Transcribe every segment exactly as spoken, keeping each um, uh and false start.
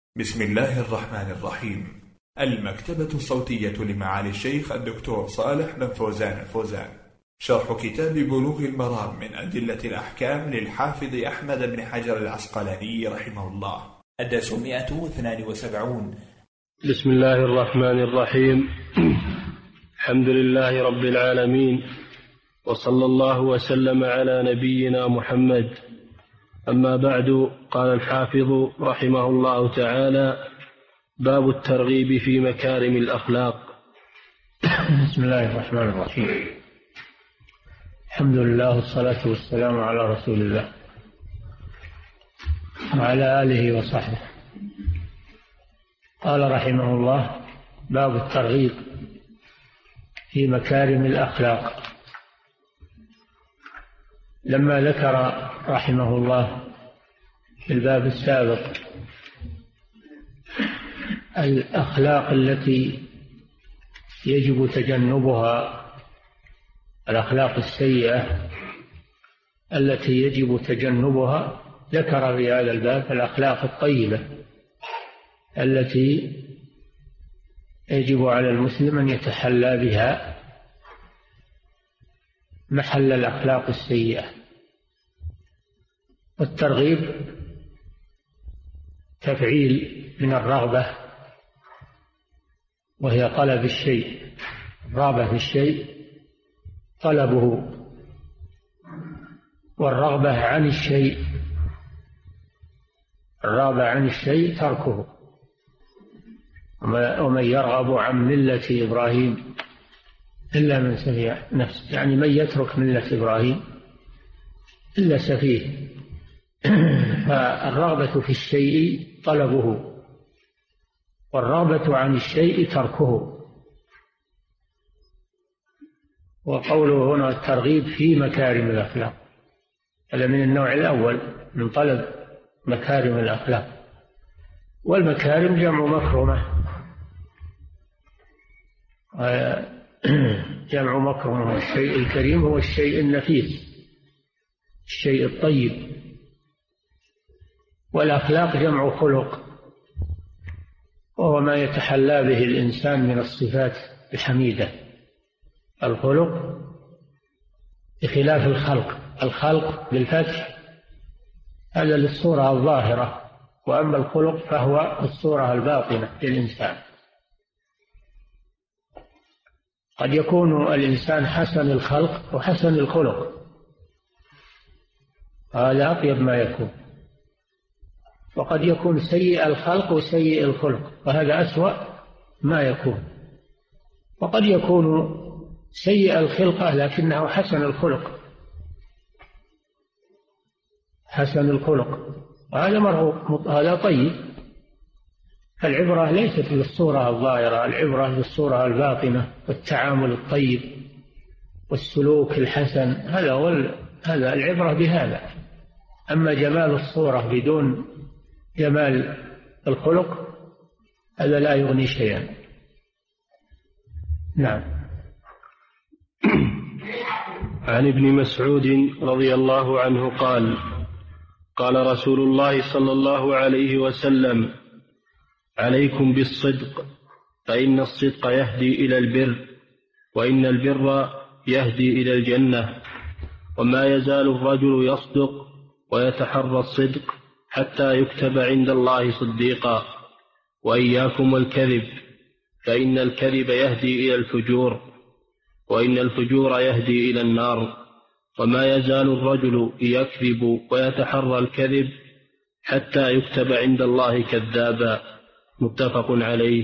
بسم الله الرحمن الرحيم. المكتبة الصوتية لمعالي الشيخ الدكتور صالح بن فوزان الفوزان، شرح كتاب بلوغ المرام من أدلة الأحكام للحافظ أحمد بن حجر العسقلاني رحمه الله، الدرس مئة واثنان وسبعون. بسم الله الرحمن الرحيم. الحمد لله رب العالمين، وصلى الله وسلم على نبينا محمد. أما بعد، قال الحافظ رحمه الله تعالى: باب الترغيب في مكارم الأخلاق. بسم الله الرحمن الرحيم. الحمد لله والصلاة والسلام على رسول الله وعلى آله وصحبه. قال رحمه الله: باب الترغيب في مكارم الأخلاق. لما ذكر رحمه الله في الباب السابق الأخلاق التي يجب تجنبها، الأخلاق السيئة التي يجب تجنبها، ذكر في هذا الباب الأخلاق الطيبة التي يجب على المسلم أن يتحلى بها محل الأخلاق السيئة. والترغيب تفعيل من الرغبة، وهي طلب الشيء، الرغبة في الشيء طلبه، والرغبة عن الشيء الرغبة عن الشيء تركه. ومن يرغب عن ملة إبراهيم إلا من سفيه نفسه، يعني من يترك ملة إبراهيم إلا سفيه. فالرغبة في الشيء طلبه، والرغبة عن الشيء تركه. وقوله هنا الترغيب في مكارم الأخلاق، هذا من النوع الأول من طلب مكارم الأخلاق. والمكارم جمع مكرمة، جمع مكرمة. الشيء الكريم هو الشيء النفيس، الشيء الطيب. والأخلاق جمع خلق، وهو ما يتحلى به الإنسان من الصفات الحميدة. الخلق بخلاف الخلق، الخلق بالفتح هذا للصورة الظاهرة، وأما الخلق فهو الصورة الباطنة للإنسان. قد يكون الإنسان حسن الخلق وحسن الخلق، هذا أطيب ما يكون. وقد يكون سيء الخلق وسيء الخلق، وهذا أسوأ ما يكون. وقد يكون سيء الخلقة لكنه حسن الخلق، حسن الخلق، وهذا مرغوب، هذا طيب. العبرة ليست بالصورة الظاهرة، العبرة بالصورة الباطنة والتعامل الطيب والسلوك الحسن، هذا هو هذا العبرة بهذا. أما جمال الصورة بدون جمال الخلق هذا لا يغني شيئا. نعم. عن ابن مسعود رضي الله عنه قال: قال رسول الله صلى الله عليه وسلم: عليكم بالصدق، فإن الصدق يهدي إلى البر، وإن البر يهدي إلى الجنة، وما يزال الرجل يصدق ويتحرى الصدق حتى يكتب عند الله صديقا. وإياكم والكذب، فإن الكذب يهدي إلى الفجور، وإن الفجور يهدي إلى النار، وما يزال الرجل يكذب ويتحرى الكذب حتى يكتب عند الله كذابا. متفق عليه.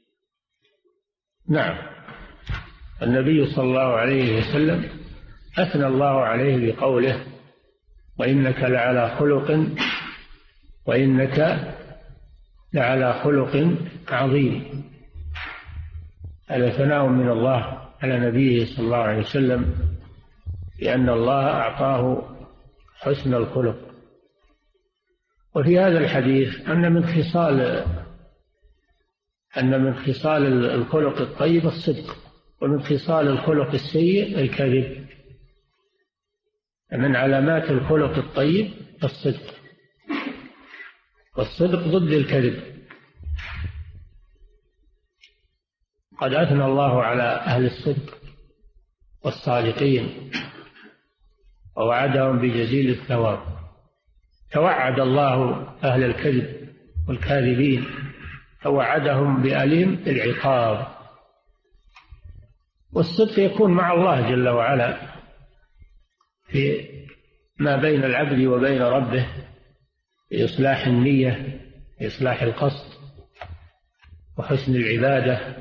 نعم. النبي صلى الله عليه وسلم أثنى الله عليه بقوله: وإنك لعلى خلق وإنك لعلى خلق عظيم. هذا ثناء من الله على نبيه صلى الله عليه وسلم، لأن الله أعطاه حسن الخلق. وفي هذا الحديث أن من خصال أن من خصال الخلق الطيب الصدق، ومن خصال الخلق السيء الكذب. من علامات الخلق الطيب الصدق، والصدق ضد الكذب. قد أثنى الله على أهل الصدق والصادقين ووعدهم بجزيل الثواب. توعد الله أهل الكذب والكاذبين، توعدهم بأليم العقاب. والصدق يكون مع الله جل وعلا في ما بين العبد وبين ربه، في إصلاح النية، في إصلاح القصد وحسن العبادة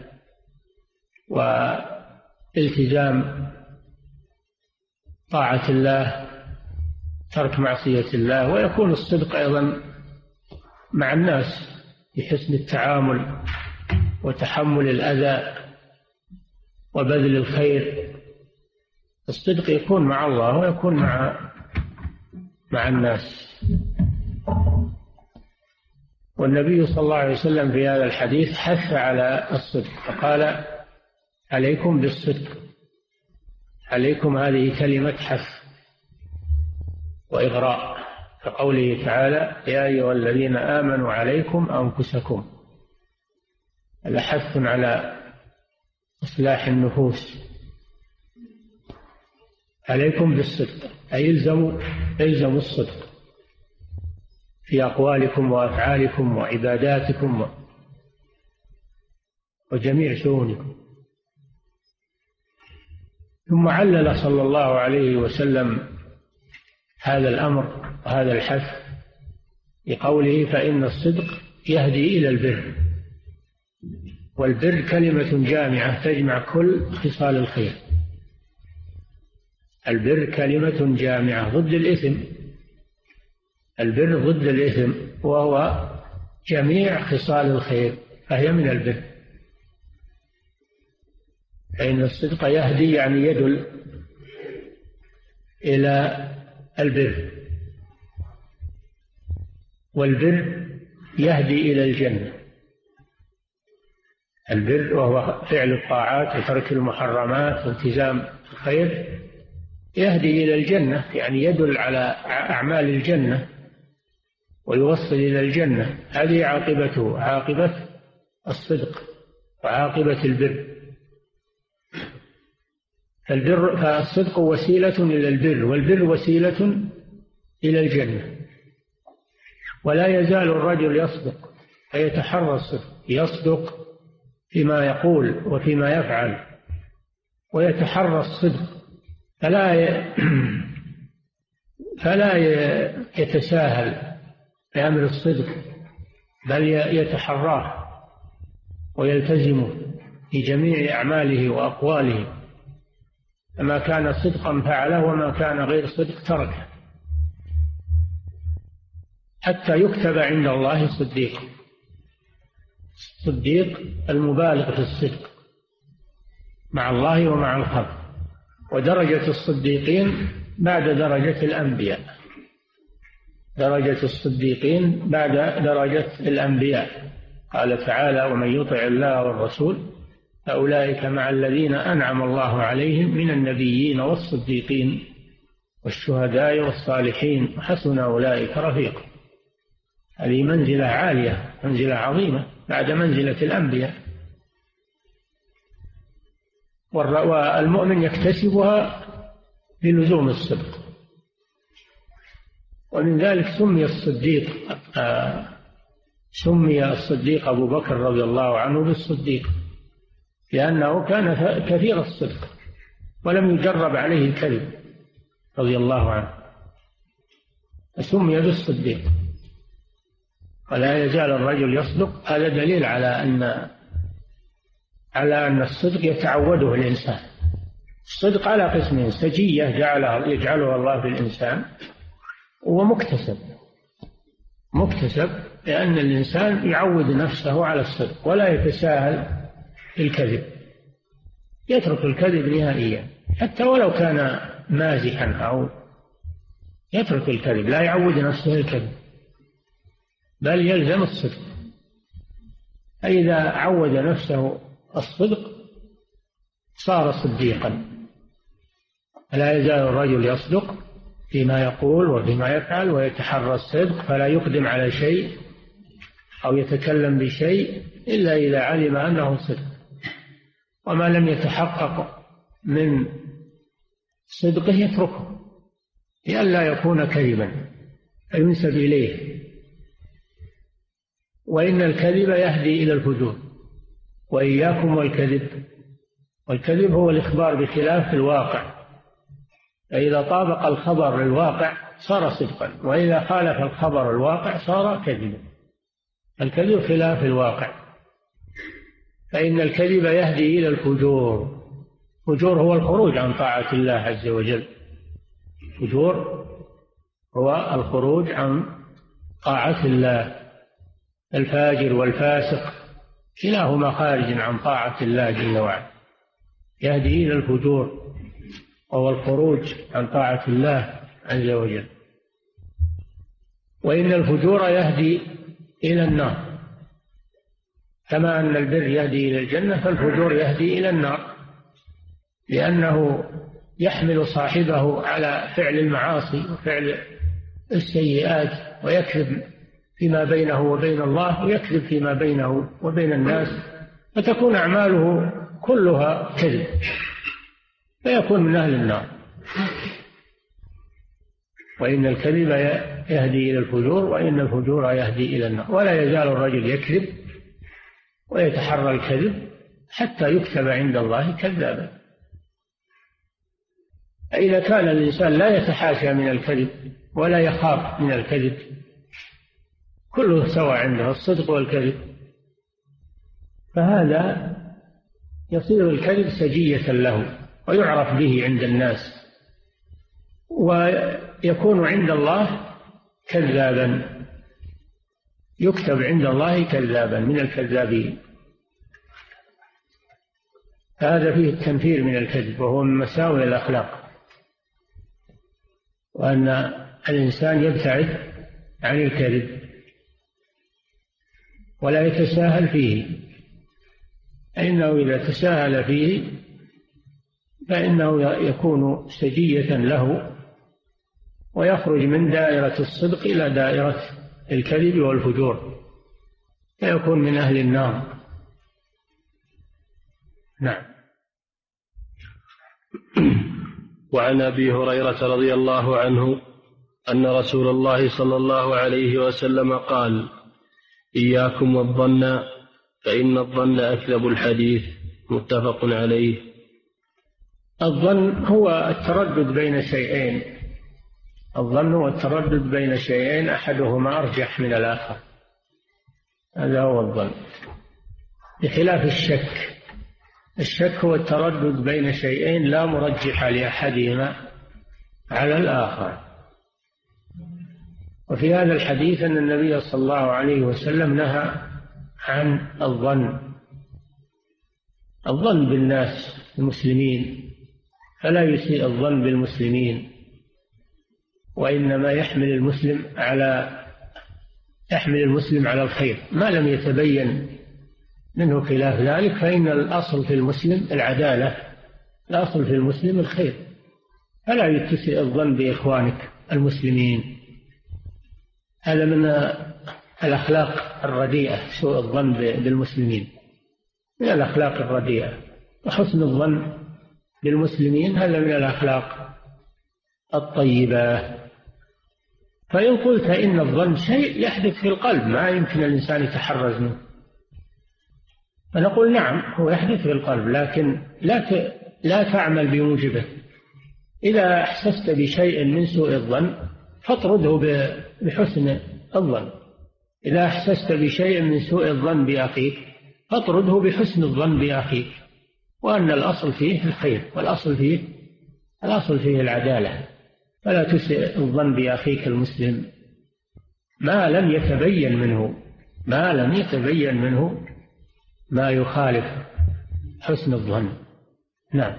والتزام طاعة الله، ترك معصية الله. ويكون الصدق أيضا مع الناس بحسن التعامل وتحمل الأذى وبذل الخير. الصدق يكون مع الله ويكون مع مع الناس. والنبي صلى الله عليه وسلم في هذا الحديث حث على الصدق فقال: عليكم بالصدق. عليكم هذه كلمة حث وإغراء، كقوله تعالى: يا أيها الذين آمنوا عليكم أنفسكم. هذا حث على إصلاح النفوس. عليكم بالصدق أي الزموا الزموا الصدق في أقوالكم وأفعالكم وعباداتكم وجميع شؤونكم. ثم علل صلى الله عليه وسلم هذا الأمر وهذا الحث بقوله: فإن الصدق يهدي إلى البر. والبر كلمة جامعة تجمع كل خصال الخير. البر كلمة جامعة ضد الإثم. البر ضد الإثم وهو جميع خصال الخير، فهي من البر. فإن الصدق يهدي يعني يدل إلى البر، والبر يهدي إلى الجنة. البر وهو فعل الطاعات وترك المحرمات والتزام الخير يهدي إلى الجنة، يعني يدل على أعمال الجنة ويوصل إلى الجنة. هذه عاقبته، عاقبة الصدق وعاقبة البر. فالبر فالصدق وسيلة إلى البر، والبر وسيلة إلى الجنة. ولا يزال الرجل يصدق فيتحرى الصدق، يصدق فيما يقول وفيما يفعل ويتحرى الصدق، فلا ي... فلا يتساهل بأمر الصدق، بل يتحراه ويلتزمه في جميع أعماله وأقواله. فما كان صدقا فعله وما كان غير صدق تركه، حتى يكتب عند الله صديق. الصديق المبالغ في الصدق مع الله ومع الخلق. ودرجة الصديقين بعد درجة الأنبياء، درجة الصديقين بعد درجة الأنبياء. قال تعالى: ومن يطع الله والرسول فأولئك مع الذين أنعم الله عليهم من النبيين والصديقين والشهداء والصالحين وحسن أولئك رفيقا. هذه منزلة عالية، منزلة عظيمة بعد منزلة الأنبياء، والمؤمن يكتسبها بلزوم الصدق. ومن ذلك سمي الصديق آه سمي الصديق أبو بكر رضي الله عنه بالصديق، لأنه كان كثير الصدق ولم يجرب عليه الكذب رضي الله عنه، فسمي بالصديق. ولا يزال الرجل يصدق. هذا دليل على أن على أن الصدق يتعوده الإنسان. الصدق على قسمين: سجية جعلها يجعلها الله في الإنسان، ومكتسب. مكتسب لأن الإنسان يعود نفسه على الصدق ولا يتساهل في الكذب، يترك الكذب نهائيا حتى ولو كان مازحا، أو يترك الكذب، لا يعود نفسه الكذب بل يلزم الصدق. فإذا عود نفسه الصدق صار صديقا. لا يزال الرجل يصدق فيما يقول وفيما يفعل ويتحرى الصدق، فلا يقدم على شيء أو يتكلم بشيء إلا إذا علم أنه صدق. وما لم يتحقق من صدقه يتركه لئلا يكون كذبا فينسب إليه. وإن الكذب يهدي إلى الفجور. وإياكم والكذب. والكذب هو الإخبار بخلاف الواقع، فإذا طابق الخبر الواقع صار صدقا، وإذا خالف الخبر الواقع صار كذبا. الكذب خلاف الواقع. فإن الكذب يهدي إلى الفجور. الفجور هو الخروج عن طاعة الله عز وجل. الفجور هو الخروج عن طاعة الله. الفاجر والفاسق كلاهما خارج عن طاعة الله جل وعلا. يهدي إلى الفجور وهو الخروج عن طاعة الله عز وجل. وإن الفجور يهدي إلى النار، كما أن البر يهدي إلى الجنة فالفجور يهدي إلى النار، لأنه يحمل صاحبه على فعل المعاصي وفعل السيئات، ويكذب فيما بينه وبين الله، ويكذب فيما بينه وبين الناس، فتكون أعماله كلها كذب، فيكون من أهل النار. وإن الكذب يهدي إلى الفجور وإن الفجور يهدي إلى النار. ولا يزال الرجل يكذب ويتحرى الكذب حتى يكتب عند الله كذابا. فإذا كان الإنسان لا يتحاشى من الكذب ولا يخاف من الكذب، كله سواء عنده الصدق والكذب، فهذا يصير الكذب سجية له ويعرف به عند الناس، ويكون عند الله كذابا، يكتب عند الله كذابا من الكذابين. هذا فيه التنفير من الكذب، وهو من مساوئ الأخلاق، وأن الإنسان يبتعد عن الكذب ولا يتساهل فيه، فإنه إذا تساهل فيه فإنه يكون سجية له، ويخرج من دائرة الصدق إلى دائرة الكذب والفجور، فيكون من أهل النار. نعم. وعن أبي هريرة رضي الله عنه أن رسول الله صلى الله عليه وسلم قال: إياكم والظن فإن الظن أكذب الحديث. متفق عليه. الظن هو التردد بين شيئين. الظن هو التردد بين شيئين أحدهما أرجح من الآخر، هذا هو الظن، بخلاف الشك. الشك هو التردد بين شيئين لا مرجح لأحدهما على الآخر. وفي هذا الحديث أن النبي صلى الله عليه وسلم نهى عن الظن الظن بالناس المسلمين، فلا يسيء الظن بالمسلمين، وإنما يحمل المسلم على يحمل المسلم على الخير ما لم يتبين منه خلاف ذلك، فإن الأصل في المسلم العدالة، الأصل في المسلم الخير، فلا يتسيء الظن بإخوانك المسلمين. هذا من الأخلاق الرديئة، سوء الظن بالمسلمين من الأخلاق الرديئة. وحسن الظن بالمسلمين هذا من الأخلاق الطيبة. فإن قلت إن الظن شيء يحدث في القلب ما يمكن الإنسان يتحرز منه، فنقول نعم هو يحدث في القلب، لكن لا لا تعمل بموجبه. إذا أحسست بشيء من سوء الظن فاطرده بحسن الظن. إذا أحسست بشيء من سوء الظن بأخيك فاطرده بحسن الظن بأخيك، وأن الأصل فيه الخير، والأصل فيه الأصل فيه العدالة. فلا تسيء الظن بأخيك المسلم ما لم يتبين منه ما لم يتبين منه ما يخالف حسن الظن. نعم.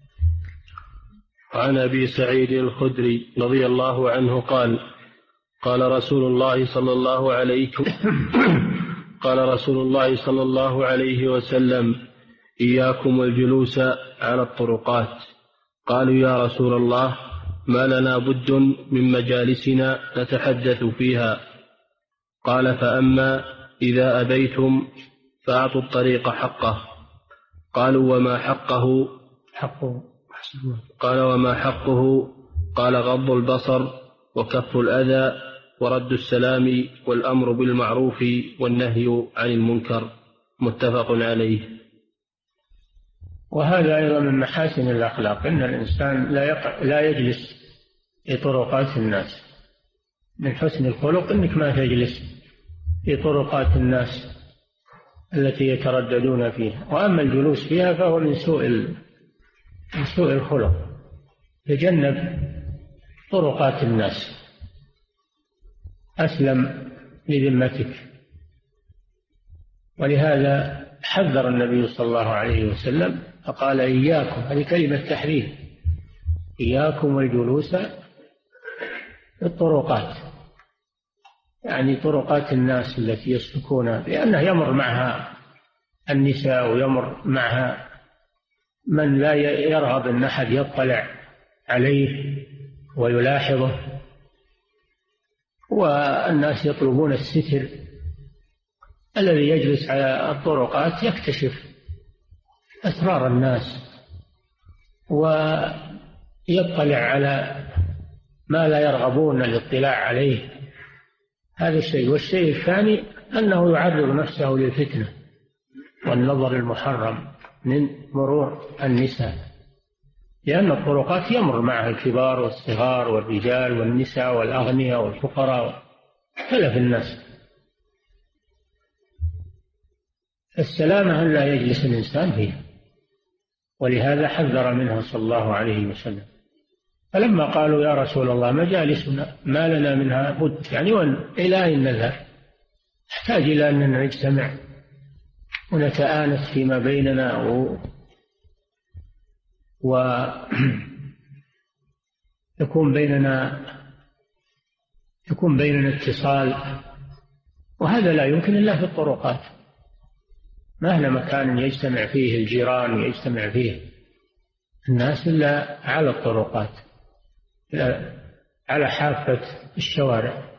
وعن أبي سعيد الخدري رضي الله عنه قال: قال رسول الله صلى الله عليه قال رسول الله صلى الله عليه وسلم: إياكم والجلوس على الطرقات. قالوا: يا رسول الله، ما لنا بد من مجالسنا نتحدث فيها. قال: فأما إذا أبيتم فأعطوا الطريق حقه. قالوا وما حقه؟ حقه قال وما حقه؟ قال غض البصر وكف الأذى ورد السلام والأمر بالمعروف والنهي عن المنكر. متفق عليه. وهذا أيضا من محاسن الأخلاق، إن الإنسان لا, يقع لا يجلس في طرقات الناس. من حسن الخلق إنك ما تجلس في طرقات الناس التي يترددون فيها، وأما الجلوس فيها فهو من سوء من سوء الخلق. تجنب طرقات الناس أسلم لذمتك. ولهذا حذر النبي صلى الله عليه وسلم فقال إياكم، هذه كلمة تحذير، إياكم والجلوس في الطرقات، يعني طرقات الناس التي يسلكونها، لأنه يمر معها النساء ويمر معها من لا يرغب أن أحد يطلع عليه ويلاحظه، والناس يطلبون الستر. الذي يجلس على الطرقات يكتشف أسرار الناس ويطلع على ما لا يرغبون الاطلاع عليه. هذا الشيء. والشيء الثاني أنه يعرض نفسه للفتنة والنظر المحرم من مرور النساء، لأن الطرقات يمر معها الكبار والصغار والرجال والنساء والأغنياء والفقراء تلف الناس. السلامة أن لا يجلس الإنسان فيها، ولهذا حذر منها صلى الله عليه وسلم. فلما قالوا يا رسول الله مجالسنا ما لنا منها بد، يعني إلى أين نذهب؟ نحتاج إلى أننا نجتمع ونتآنس فيما بيننا و ويكون بيننا يكون بيننا اتصال، وهذا لا يمكن إلا في الطرقات. ما هنا مكان يجتمع فيه الجيران ويجتمع فيه الناس إلا على الطرقات، على حافة الشوارع،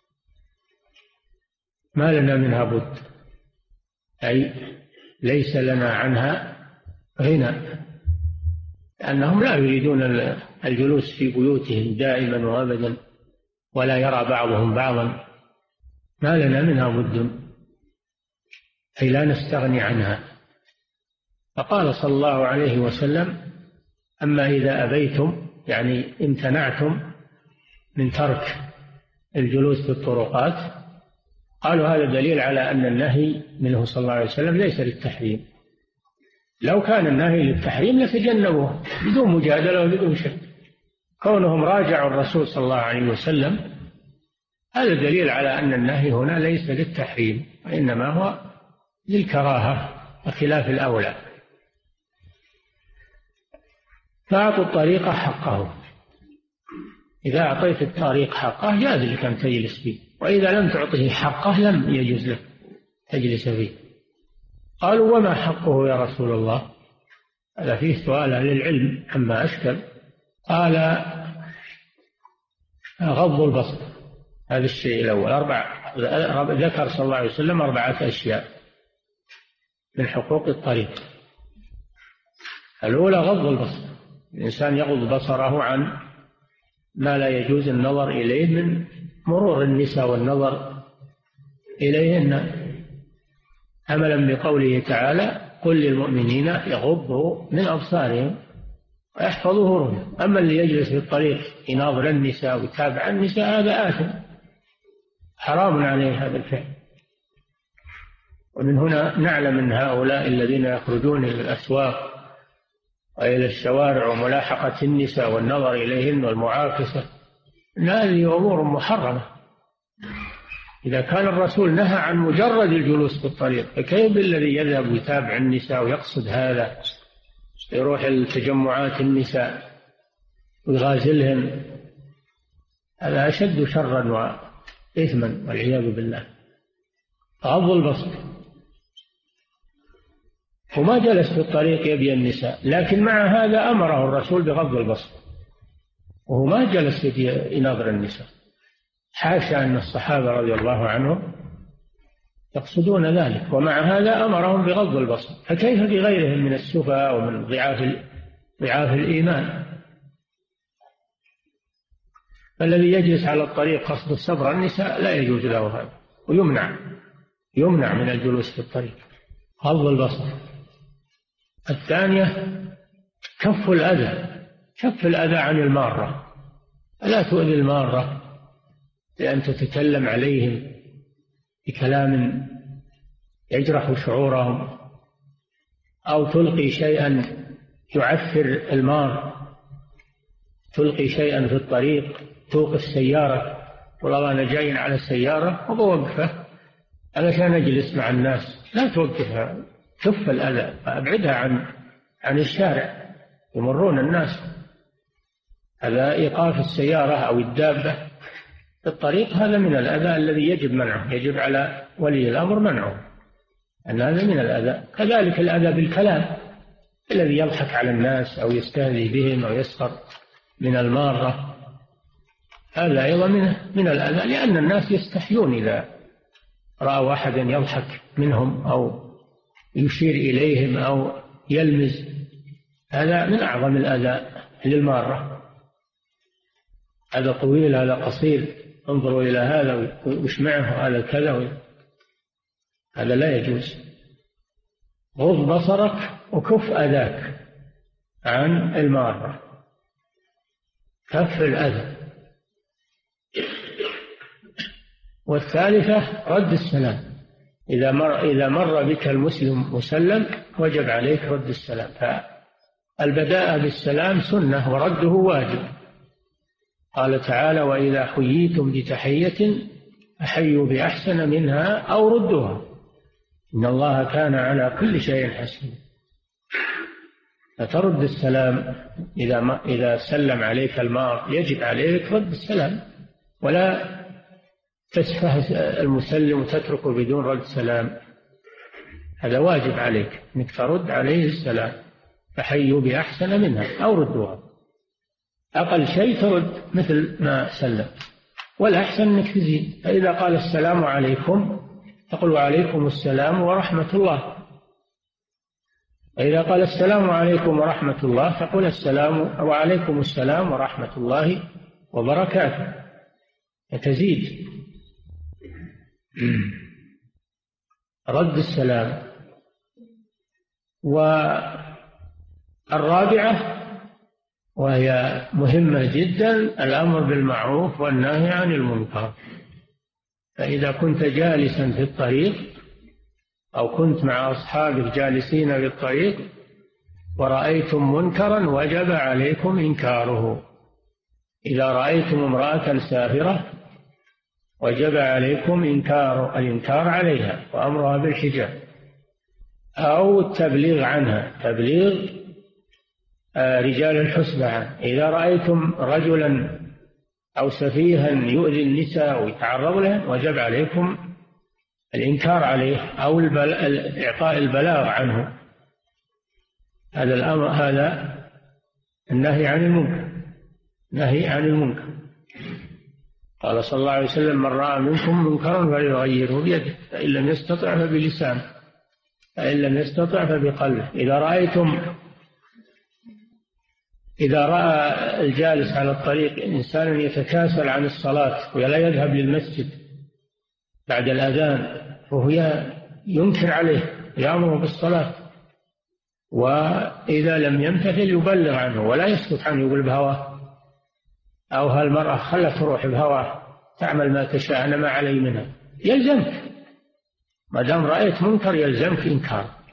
ما لنا منها بد، أي ليس لنا عنها غنى، لأنهم لا يريدون الجلوس في بيوتهم دائما وأبدا ولا يرى بعضهم بعضا. ما لنا منها بد، أي لا نستغني عنها. فقال صلى الله عليه وسلم أما إذا أبيتم، يعني امتنعتم من ترك الجلوس في الطرقات، قالوا هذا دليل على أن النهي منه صلى الله عليه وسلم ليس للتحريم. لو كان النهي للتحريم لتجنبوه بدون مجادلة وبدون شك. كونهم راجعوا الرسول صلى الله عليه وسلم هذا دليل على أن النهي هنا ليس للتحريم، وإنما هو للكراهة وخلاف الأولى. فأعطوا الطريق حقه، إذا أعطيت الطريق حقه جاز لك أن تجلس فيه، وإذا لم تعطه حقه لم يجوز لك تجلس فيه. قالوا وما حقه يا رسول الله؟ هذا فيه سؤال للعلم عما أشكل. قال غض البصر، هذا الشيء الأول. أربع ذكر صلى الله عليه وسلم أربعة أشياء من حقوق الطريق. الأولى غض البصر، الإنسان يغض بصره عن ما لا يجوز النظر إليه من مرور النساء والنظر إليهن، عملا بقوله تعالى قل للمؤمنين يغضوا من أبصارهم ويحفظوا فروجهم. أما اللي يجلس في الطريق يناظر النساء ويتابع النساء هذا آثم، حرام عليه هذا الفعل. ومن هنا نعلم أن هؤلاء الذين يخرجون إلى الأسواق وإلى الشوارع وملاحقة النساء والنظر إليهن والمعاكسة أن هذه أمور محرمة. إذا كان الرسول نهى عن مجرد الجلوس في الطريق، فكيف بالذي يذهب ويتابع النساء ويقصد هذا، يروح التجمعات النساء ويغازلهن؟ هذا أشد شرا وإثما والعياذ بالله. غض البصر. وما جلس في الطريق يبي النساء، لكن مع هذا أمره الرسول بغض البصر، وهو ما جلس يناظر النساء. حاشا أن الصحابة رضي الله عنهم يقصدون ذلك، ومع هذا أمرهم بغض البصر، فكيف بغيرهم من السفهاء ومن ضعاف ضعاف الإيمان؟ فالذي يجلس على الطريق قصد الصبر النساء لا يجوز له هذا، ويمنع يمنع من الجلوس في الطريق، غض البصر. الثانية كف الأذى، كف الأذى عن المارة، لا تؤذي المارة بأن تتكلم عليهم بكلام يجرح شعورهم، أو تلقي شيئا يعفر المار، تلقي شيئا في الطريق، توقف سيارة، والله أنا جاي على السيارة وبوقفه علشان أجلس مع الناس، لا توقفها، كف الأذى، أبعدها عن عن الشارع، يمرون الناس. هذا إيقاف السيارة أو الدابة في الطريق، هذا من الأذى الذي يجب منعه، يجب على ولي الأمر منعه، أن هذا من الأذى. كذلك الأذى بالكلام، الذي يضحك على الناس أو يستهزئ بهم أو يسخر من المارة، هذا أيضا من من الأذى، لأن الناس يستحيون إذا رأوا أحدا يضحك منهم أو يشير إليهم أو يلمز، هذا من أعظم الأذى للمارة. هذا طويل، هذا قصير، انظروا إلى هذا وش معه، هذا كذا، هذا لا يجوز. غض بصرك وكف أذاك عن المارة، كف الأذى. والثالثة رد السلام، إذا مر, إذا مر بك المسلم مسلم وجب عليك رد السلام، فالبداء بالسلام سنة ورده واجب. قال تعالى: وإذا حييتم بتحية فحيوا بأحسن منها أو ردوها إن الله كان على كل شيء حسيبا. فترد السلام إذا ما إذا سلم عليك المار، يجب عليك رد السلام، ولا تسفه المسلم وتتركه بدون رد سلام، هذا واجب عليك أنك ترد عليه السلام، فحيوا بأحسن منها أو ردوها، أقل شيء ترد مثل ما سلم، والأحسن أنك تزيد. فإذا قال السلام عليكم تقول وعليكم السلام ورحمة الله، وإذا قال السلام عليكم ورحمة الله تقول السلام وعليكم السلام ورحمة الله وبركاته، فتزيد. رد السلام. والرابعة وهي مهمة جدا، الأمر بالمعروف والنهي عن المنكر. فإذا كنت جالسا في الطريق أو كنت مع أصحابك جالسين في الطريق ورأيتم منكرا وجب عليكم إنكاره. إذا رأيتم امرأة سافرة وجب عليكم إنكار الإنكار عليها وأمرها بالحجاب أو التبليغ عنها، تبليغ رجال الحسبة عنه. إذا رأيتم رجلا أو سفيها يؤذي النساء ويتعرض له وجب عليكم الإنكار عليه أو إعطاء البلاغ عنه. هذا الأمر، هذا النهي عن المنكر، نهي عن المنكر. قال صلى الله عليه وسلم: من رأى منكم منكرا فليغيره بيده، فإن لم يستطع فبلسانه، فإن لم يستطع فبقلبه. إذا رأيتم إذا رأى الجالس على الطريق إنسانا يتكاسل عن الصلاة ولا يذهب للمسجد بعد الأذان وهو ينكر عليه يأمره بالصلاة، وإذا لم يمتثل يبلغ عنه ولا يسكت عنه، يقول بهواه، أو هالمرأة خلت تروح بهواه تعمل ما تشاء أنا ما علي منها، يلزمك ما دام رأيت منكر يلزمك إنكار.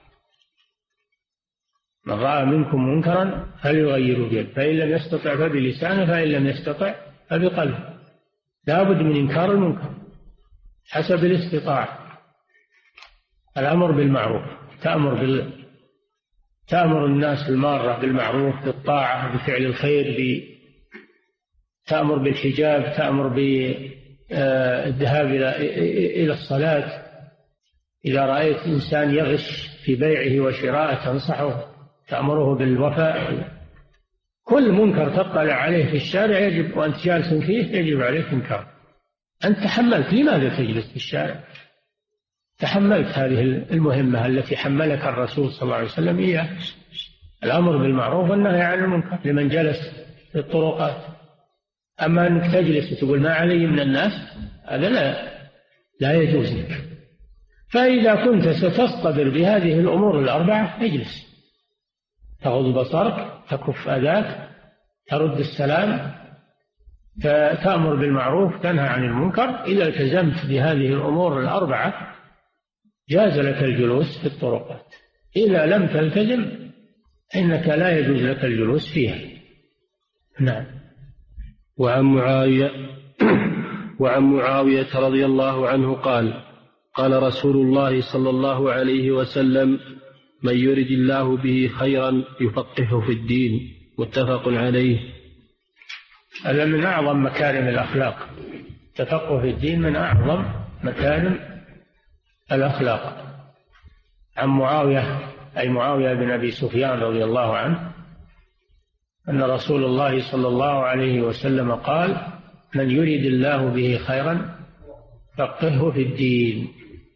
من رأى منكم منكرا فليغيروا بيده، فإن لم يستطع فبلسانه، فإن لم يستطع فبقلبه. لا بد من إنكار المنكر حسب الاستطاعة. الأمر بالمعروف، تأمر بال تأمر الناس المارة بالمعروف، بالطاعة، بفعل الخير، ب... تأمر بالحجاب، تأمر بالذهاب إلى إلى الصلاة. إذا رأيت إنسان يغش في بيعه وشراءه تنصحه، تأمره بالوفاء. كل منكر تطلع عليه في الشارع يجب، وأنت جالس فيه يجب عليك إنكار. أنت تحملت، لماذا تجلس في الشارع؟ تحملت هذه المهمة التي حملك الرسول صلى الله عليه وسلم إياه، الأمر بالمعروف والنهي عن المنكر لمن جلس في الطرقات. أما أنك تجلس وتقول ما علي من الناس، هذا لا لا يجوز لك. فإذا كنت ستصطبر بهذه الأمور الأربعة اجلس، تغض بصرك، تكف أذاك، ترد السلام، تأمر بالمعروف، تنهى عن المنكر. إذا التزمت بهذه الأمور الأربعة جاز لك الجلوس في الطرقات. إذا لم تلتزم إنك لا يجوز لك الجلوس فيها. نعم. وعن معاوية وعن معاوية رضي الله عنه قال: قال رسول الله صلى الله عليه وسلم: من يرد الله به خيرا يفقهه في الدين. متفق عليه. هذا من أعظم مكارم الأخلاق، التفقه في الدين من أعظم مكارم الأخلاق. عن معاوية أي معاوية بن أبي سفيان رضي الله عنه أن رسول الله صلى الله عليه وسلم قال: من يرد الله به خيرا فقهه في الدين.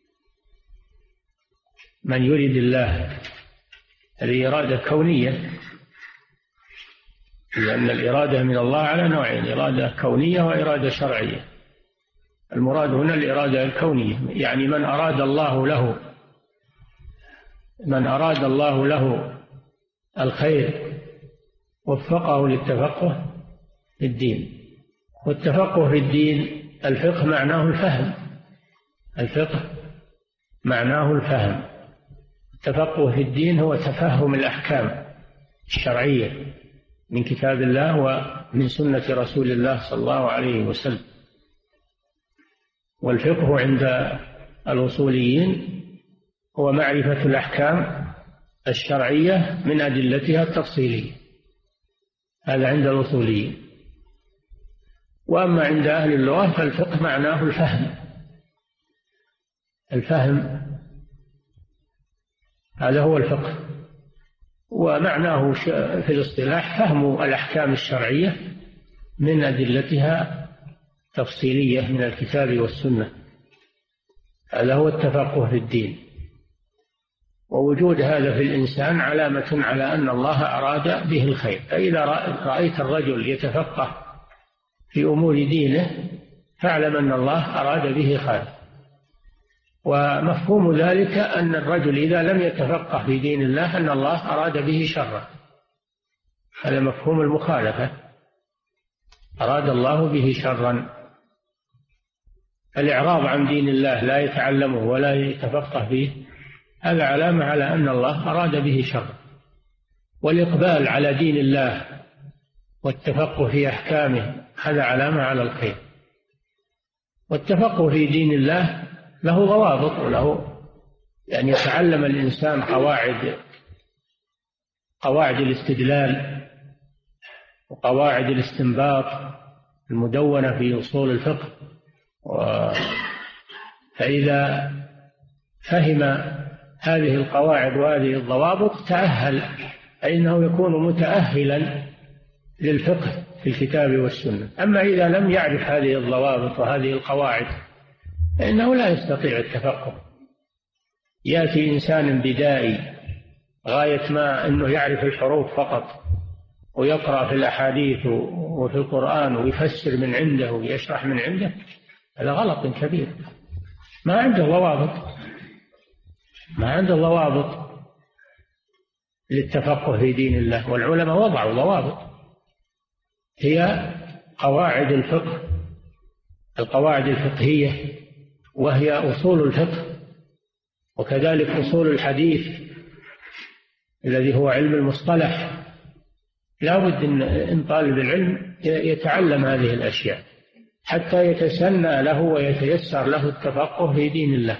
من يرد الله، هذه إرادة كونية، لأن الإرادة من الله على نوعين: إرادة كونية وإرادة شرعية. المراد هنا الإرادة الكونية، يعني من أراد الله له من أراد الله له الخير وفقه للتفقه في الدين. والتفقه في الدين الفقه معناه الفهم، الفقه معناه الفهم. التفقه في الدين هو تفهم الأحكام الشرعية من كتاب الله ومن سنة رسول الله صلى الله عليه وسلم. والفقه عند الأصوليين هو معرفة الأحكام الشرعية من أدلتها التفصيلية، هذا عند الأصوليين. وأما عند أهل اللغة فالفقه معناه الفهم، الفهم هذا هو الفقه. ومعناه في الاصطلاح فهم الأحكام الشرعية من أدلتها تفصيلية من الكتاب والسنة، هذا هو التفقه في الدين. ووجود هذا في الإنسان علامة على أن الله أراد به الخير. فإذا رأيت الرجل يتفقه في أمور دينه فاعلم أن الله أراد به خير. ومفهوم ذلك أن الرجل إذا لم يتفقه في دين الله أن الله أراد به شرا، هذا مفهوم المخالفة، أراد الله به شرا. الإعراض عن دين الله لا يتعلمه ولا يتفقه فيه هذا علامة على أن الله أراد به شرا. والإقبال على دين الله والتفقه في أحكامه هذا علامة على الخير. والتفقه في دين الله له ضوابط وله يعني يتعلم الإنسان قواعد قواعد الاستدلال وقواعد الاستنباط المدونة في أصول الفقه. فإذا فهم هذه القواعد وهذه الضوابط تأهل، فإنه يكون متأهلا للفقه في الكتاب والسنة. أما إذا لم يعرف هذه الضوابط وهذه القواعد فإنه لا يستطيع التفقه. يأتي إنسان بدائي غاية ما أنه يعرف الحروف فقط ويقرأ في الأحاديث وفي القرآن ويفسر من عنده ويشرح من عنده، هذا غلط كبير، ما عنده ضوابط ما عنده ضوابط للتفقه في دين الله. والعلماء وضعوا ضوابط هي قواعد الفقه، القواعد الفقهية، وهي أصول الفقه، وكذلك أصول الحديث الذي هو علم المصطلح. لا بد إن طالب العلم يتعلم هذه الأشياء حتى يتسنى له ويتيسر له التفقه في دين الله.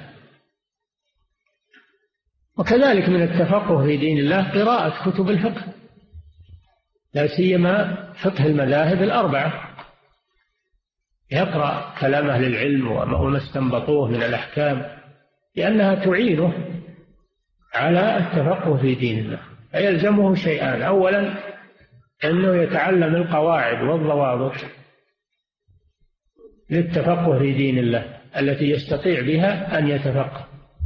وكذلك من التفقه في دين الله قراءة كتب الفقه، لا سيما فقه المذاهب الأربعة، يقرأ كلام أهل العلم وما استنبطوه من الأحكام، لأنها تعينه على التفقه في دين الله. فيلزمه شيئان: أولا أنه يتعلم القواعد والضوابط للتفقه في دين الله التي يستطيع بها أن يتفقه.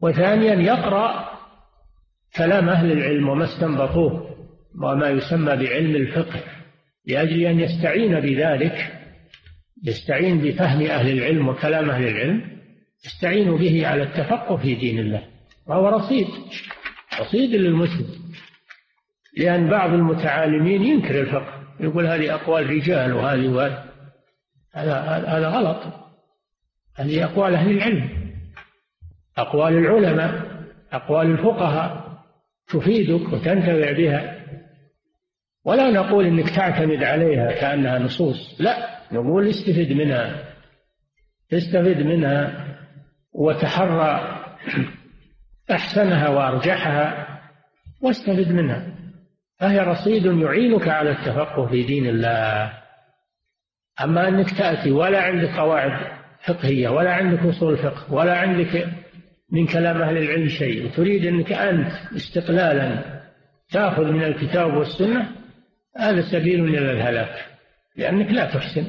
وثانيا يقرأ كلام أهل العلم وما استنبطوه وما يسمى بعلم الفقه، لأجل أن يستعين بذلك، يستعين بفهم أهل العلم وكلام أهل العلم، يستعين به على التفقه في دين الله، وهو رصيد رصيد للمسلم. لأن بعض المتعالمين ينكر الفقه، يقول هذه أقوال رجال وهذه وهذه، هذا هذا غلط. هذه أقوال أهل العلم، أقوال العلماء، أقوال الفقهاء تفيدك وتنتفع بها، ولا نقول إنك تعتمد عليها كأنها نصوص، لا، نقول استفد منها، استفد منها وتحرى أحسنها وأرجحها واستفد منها، فهي رصيد يعينك على التفقه في دين الله. أما أنك تأتي ولا عندك قواعد فقهية ولا عندك أصول فقه ولا عندك من كلام أهل العلم شيء، وتريد أنك أنت استقلالا تأخذ من الكتاب والسنة، هذا سبيل إلى الهلاك، لأنك لا تحسن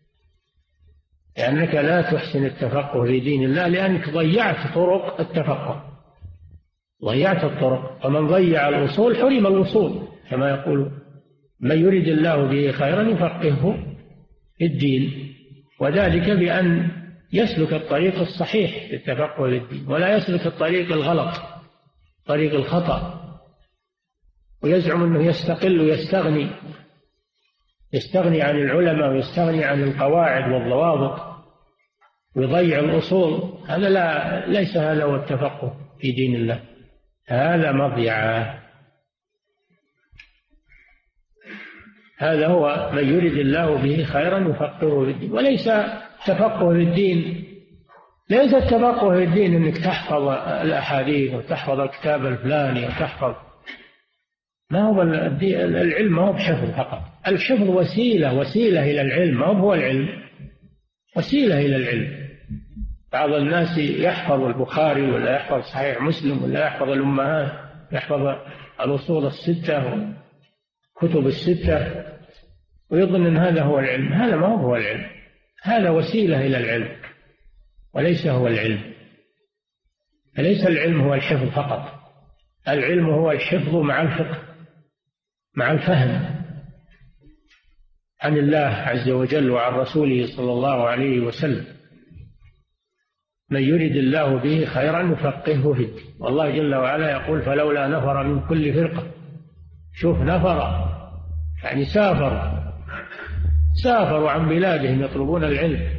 لأنك لا تحسن التفقه في دين الله، لأنك ضيعت طرق التفقه، ضيعت الطرق. ومن ضيع الأصول حرم الوصول، كما يقول من يريد الله به خيرا يفقهه في الدين، وذلك بأن يسلك الطريق الصحيح للتفقه في الدين، ولا يسلك الطريق الغلط، طريق الخطأ، ويزعم أنه يستقل ويستغني يستغني عن العلماء ويستغني عن القواعد والضوابط ويضيع الأصول. هذا لا ليس هذا هو التفقه في دين الله، هذا مضيعة. هذا هو من يريد الله به خيرا يفقهه في الدين، وليس تفقه في الدين ليس التفقه في الدين انك تحفظ الاحاديث وتحفظ الكتاب الفلاني وتحفظ، ما هو العلم ما هو بحفظ فقط، الحفظ وسيلة وسيلة إلى العلم، ما هو العلم، وسيلة إلى العلم. بعض الناس يحفظ البخاري ولا يحفظ صحيح مسلم ولا يحفظ الأمهات، يحفظ الأصول الستة وكتب الستة ويظن أن هذا هو العلم. هذا ما هو العلم، هذا وسيلة إلى العلم وليس هو العلم. فليس العلم هو الحفظ فقط، العلم هو الحفظ مع الفقه، مع الفهم عن الله عز وجل وعن رسوله صلى الله عليه وسلم. من يريد الله به خيرا يفقهه في الدين. والله جل وعلا يقول فلولا نفر من كل فرقة. شوف، نفر يعني سافر سافروا عن بلادهم يطلبون العلم.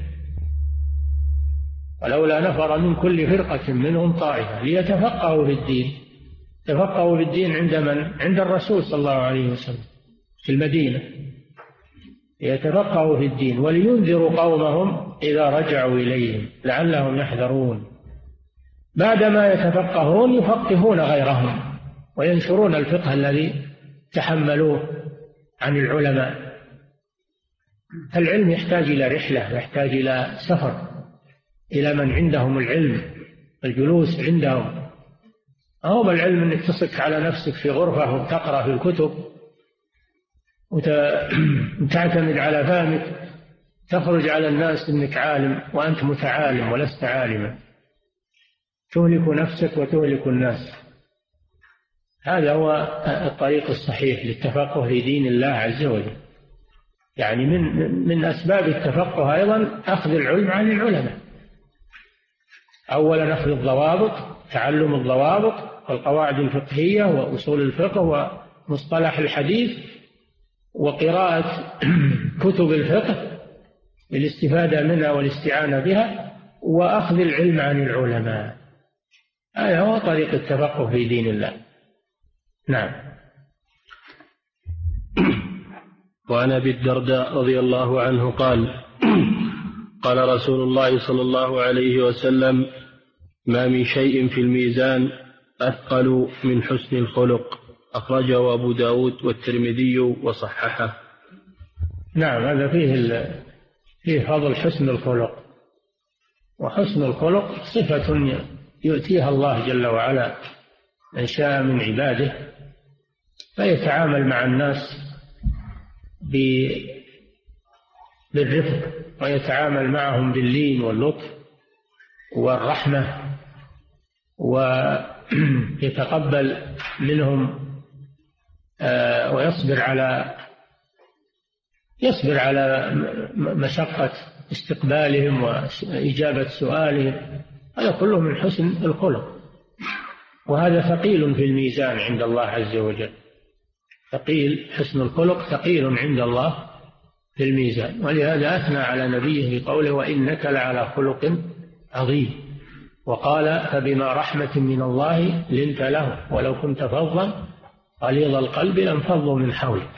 ولولا نفر من كل فرقة منهم طائفة ليتفقهوا في الدين. تفقهوا في الدين عند من؟ عند الرسول صلى الله عليه وسلم في المدينة، يتفقهوا في الدين ولينذروا قومهم إذا رجعوا إليهم لعلهم يحذرون. بعدما يتفقهون يفقهون غيرهم وينشرون الفقه الذي تحملوه عن العلماء. العلم يحتاج إلى رحلة، يحتاج إلى سفر إلى من عندهم العلم، الجلوس عندهم. أهو بالعلم أنك تصك على نفسك في غرفة وتقرأ في الكتب وتعتمد على فهمك، تخرج على الناس أنك عالم وأنت متعالم ولست عالما، تهلك نفسك وتهلك الناس. هذا هو الطريق الصحيح للتفقه في دين الله عز وجل. يعني من من أسباب التفقه أيضا أخذ العلم عن العلماء. أولا أخذ الضوابط، تعلم الضوابط والقواعد الفقهية وأصول الفقه ومصطلح الحديث، وقراءة كتب الفقه للاستفادة منها والاستعانة بها، وأخذ العلم عن العلماء. هذا هو طريق التفقه في دين الله. نعم. وعن أبي الدرداء رضي الله عنه قال قال رسول الله صلى الله عليه وسلم: ما من شيء في الميزان أثقل من حسن الخلق. أخرجه أبو داود والترمذي وصححه. نعم، هذا فيه فيه فضل حسن الخلق. وحسن الخلق صفة يؤتيها الله جل وعلا من شاء من عباده، فيتعامل مع الناس بالرفق ويتعامل معهم باللين واللطف والرحمة ويتقبل منهم ويصبر على يصبر على مشقة استقبالهم وإجابة سؤالهم، هذا كله من حسن الخلق، وهذا ثقيل في الميزان عند الله عز وجل. ثقيل، حسن الخلق ثقيل عند الله في الميزان، ولهذا أثنى على نبيه بقوله وإنك لعلى خلق عظيم، وقال فبما رحمة من الله لنت له ولو كنت فظا غليظ القلب لانفضوا من حولك.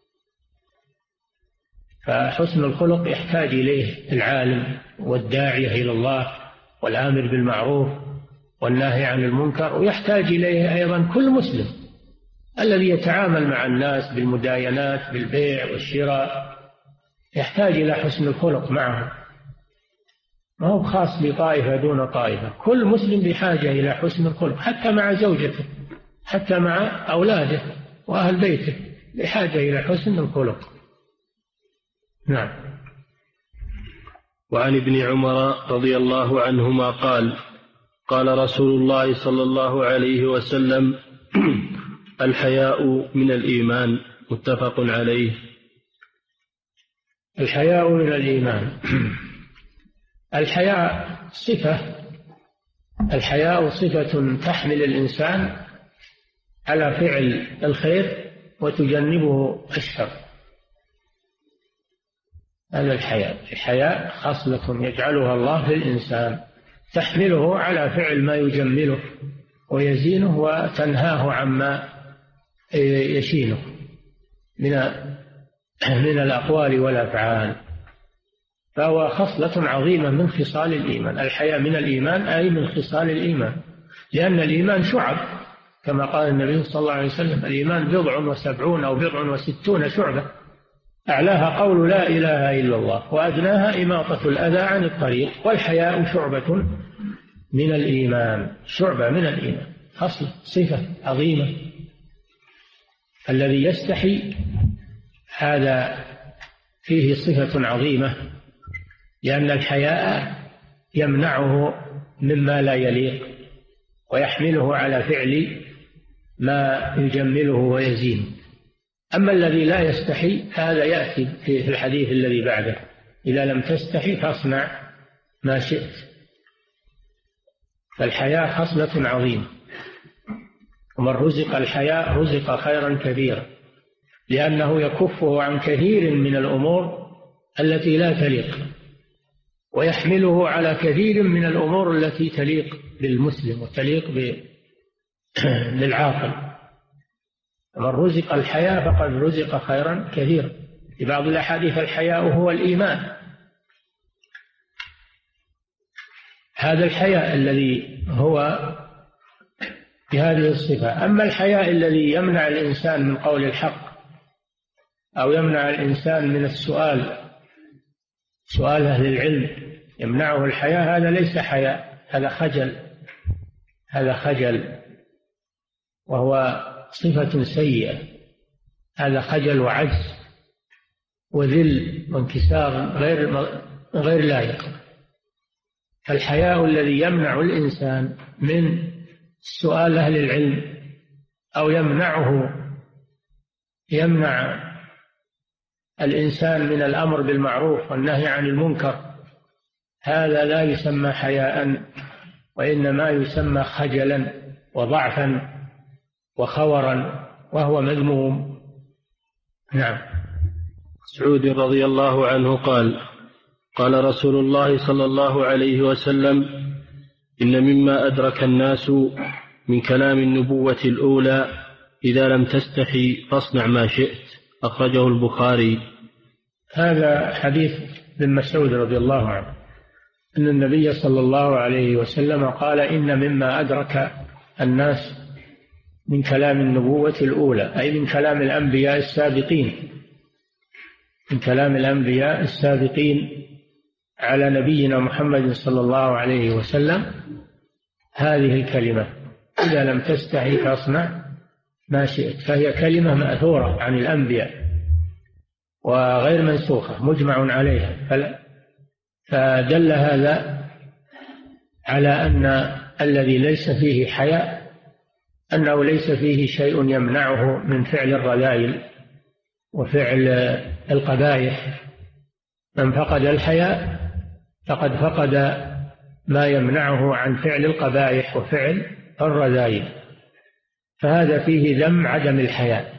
فحسن الخلق يحتاج إليه العالم والداعية إلى الله والآمر بالمعروف والناهي عن المنكر، ويحتاج إليه أيضا كل مسلم الذي يتعامل مع الناس بالمداينات بالبيع والشراء، يحتاج إلى حسن الخلق معه، ما هو خاص بطائفة دون طائفة، كل مسلم بحاجة إلى حسن الخلق، حتى مع زوجته، حتى مع أولاده وأهل بيته بحاجة إلى حسن الخلق. نعم. وعن ابن عمر رضي الله عنهما قال قال رسول الله صلى الله عليه وسلم الحياء من الإيمان، متفق عليه. الحياء من الإيمان. الحياء صفة الحياء صفة تحمل الإنسان على فعل الخير وتجنبه الشر، هذا الحياء. الحياء خصلة يجعلها الله في الإنسان تحمله على فعل ما يجمله ويزينه وتنهاه عما يشينه من من الأقوال والأفعال، فهو خصلة عظيمة من خصال الإيمان. الحياء من الإيمان أي من خصال الإيمان، لأن الإيمان شعب كما قال النبي صلى الله عليه وسلم الإيمان بضع وسبعون أو بضع وستون شعبة، أعلاها قول لا إله إلا الله وأدناها إماطة الأذى عن الطريق، والحياء شعبة من الإيمان، شعبة من الإيمان، خصلة صفة عظيمة. الذي يستحي هذا فيه صفة عظيمة، لأن الحياء يمنعه مما لا يليق ويحمله على فعل ما يجمله ويزينه. أما الذي لا يستحي هذا يأتي في الحديث الذي بعده إذا لم تستحي فاصنع ما شئت. فالحياء خصلة عظيمة، ومن رزق الحياء رزق خيرا كثيرا، لأنه يكفه عن كثير من الأمور التي لا تليق، ويحمله على كثير من الأمور التي تليق بالمسلم وتليق بالعاقل. من رزق الحياء فقد رزق خيرا كثيرا. في بعض الأحاديث الحياء هو الإيمان، هذا الحياء الذي هو بهذه الصفة. أما الحياء الذي يمنع الإنسان من قول الحق أو يمنع الإنسان من السؤال، سؤال أهل العلم يمنعه الحياء، هذا ليس حياء، هذا خجل، هذا خجل وهو صفة سيئة، هذا خجل وعجز وذل وانكسار غير غير لائق. فالحياء الذي يمنع الإنسان من سؤال أهل العلم أو يمنعه يمنع الإنسان من الأمر بالمعروف والنهي عن المنكر، هذا لا يسمى حياء، وإنما يسمى خجلا وضعفا وخورا، وهو مذموم. نعم. مسعود رضي الله عنه قال قال رسول الله صلى الله عليه وسلم إن مما أدرك الناس من كلام النبوة الأولى إذا لم تستحي فاصنع ما شئت، أخرجه البخاري. هذا حديث ابن مسعود رضي الله عنه أن النبي صلى الله عليه وسلم قال إن مما أدرك الناس من كلام النبوة الأولى، أي من كلام الأنبياء السابقين، من كلام الأنبياء السابقين على نبينا محمد صلى الله عليه وسلم هذه الكلمة إذا لم تستحي فاصنع ما شئت، فهي كلمة مأثورة عن الأنبياء وغير منسوخة مجمع عليها. فدل هذا على أن الذي ليس فيه حياء أنه ليس فيه شيء يمنعه من فعل الرذائل وفعل القبائح. من فقد الحياء فقد فقد ما يمنعه عن فعل القبائح وفعل الرذائل، فهذا فيه ذم عدم الحياء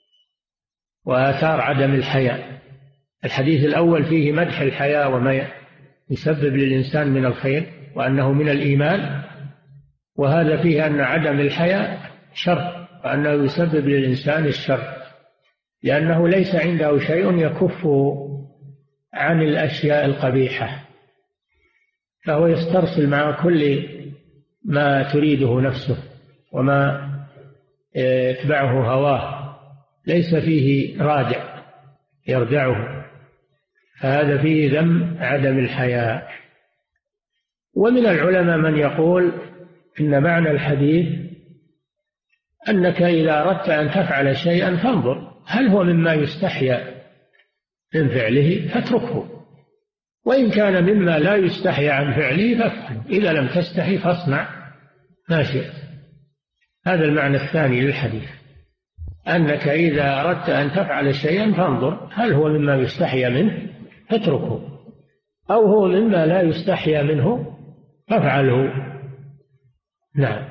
وآثار عدم الحياء. الحديث الأول فيه مدح الحياء وما يسبب للإنسان من الخير وأنه من الإيمان، وهذا فيه أن عدم الحياء شر وأنه يسبب للإنسان الشر، لأنه ليس عنده شيء يكف عن الأشياء القبيحة، فهو يسترسل مع كل ما تريده نفسه وما يتبعه هواه، ليس فيه رادع يردعه، فهذا فيه ذم عدم الحياء. ومن العلماء من يقول إن معنى الحديث أنك إذا أردت أن تفعل شيئا فانظر هل هو مما يستحيا من فعله فاتركه، وإن كان مما لا يستحيا عن فعله فافعله، إذا لم تستحي فاصنع ما شئت. هذا المعنى الثاني للحديث، أنك إذا أردت أن تفعل شيئا فانظر هل هو مما يستحيا منه فاتركه، أو هو مما لا يستحيا منه فافعله. نعم.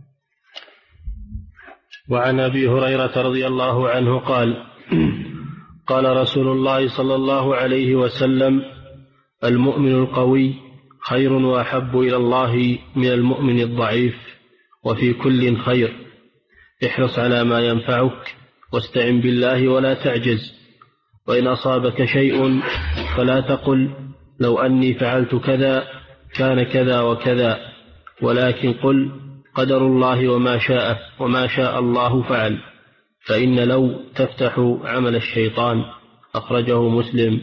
وعن أبي هريرة رضي الله عنه قال قال رسول الله صلى الله عليه وسلم: المؤمن القوي خير وأحب إلى الله من المؤمن الضعيف، وفي كل خير، احرص على ما ينفعك واستعن بالله ولا تعجز، وإن أصابك شيء فلا تقل لو أني فعلت كذا كان كذا وكذا، ولكن قل قدر الله وما شاء وما شاء الله فعل، فإن لو تفتح عمل الشيطان. أخرجه مسلم.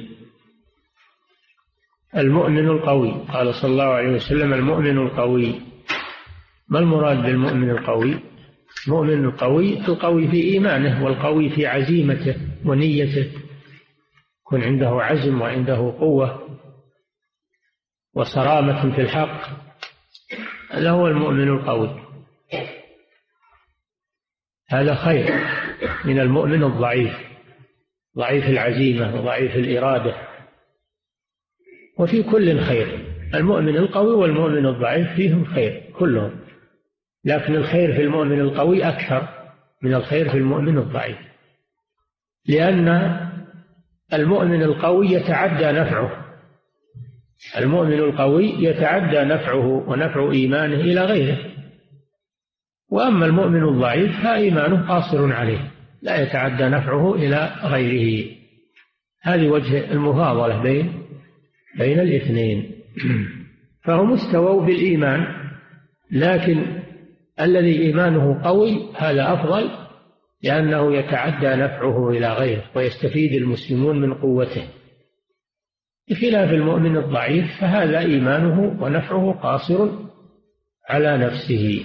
المؤمن القوي، قال صلى الله عليه وسلم: المؤمن القوي. ما المراد بالمؤمن القوي؟ المؤمن القوي القوي في إيمانه، والقوي في عزيمته ونيته، يكون عنده عزم وعنده قوة وصرامة في الحق، هذا هو المؤمن القوي. هذا خير من المؤمن الضعيف، ضعيف العزيمة وضعيف الإرادة. وفي كل خير، المؤمن القوي والمؤمن الضعيف فيهم خير كلهم، لكن الخير في المؤمن القوي أكثر من الخير في المؤمن الضعيف، لأن المؤمن القوي يتعدى نفعه، المؤمن القوي يتعدى نفعه ونفع إيمانه إلى غيره، وأما المؤمن الضعيف فإيمانه قاصر عليه، لا يتعدى نفعه إلى غيره. هذه وجه المفاضلة بين بين الاثنين. فهم استووا بالإيمان، لكن الذي إيمانه قوي هذا أفضل، لأنه يتعدى نفعه إلى غيره ويستفيد المسلمون من قوته، بخلاف المؤمن الضعيف فهذا إيمانه ونفعه قاصر على نفسه.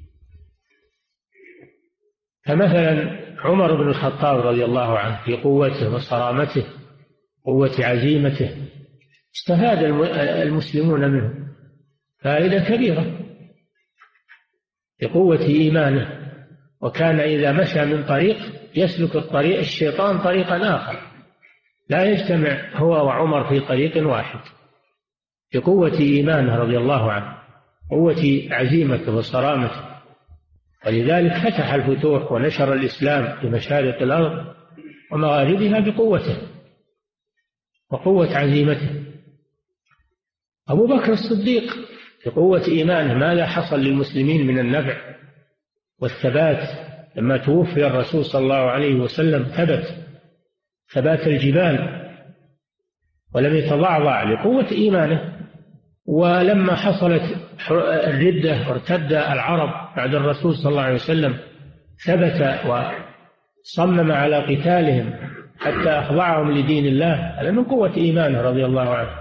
فمثلا عمر بن الخطاب رضي الله عنه في قوته وصرامته، قوة عزيمته، استفاد المسلمون منه فائدة كبيرة بقوة إيمانه، وكان إذا مشى من طريق يسلك الطريق الشيطان طريقا آخر، لا يجتمع هو وعمر في طريق واحد، بقوة إيمانه رضي الله عنه، قوة عزيمته وصرامته، ولذلك فتح الفتوح ونشر الإسلام في مشارق الأرض ومغاربها بقوته وقوة عزيمته. أبو بكر الصديق بقوة إيمانه ماذا حصل للمسلمين من النفع والثبات؟ لما توفي الرسول صلى الله عليه وسلم ثبت ثبات الجبال ولم يتضعضع لقوة إيمانه. ولما حصلت الردة وارتد العرب بعد الرسول صلى الله عليه وسلم ثبت وصمم على قتالهم حتى أخضعهم لدين الله، هذا من قوة إيمانه رضي الله عنه،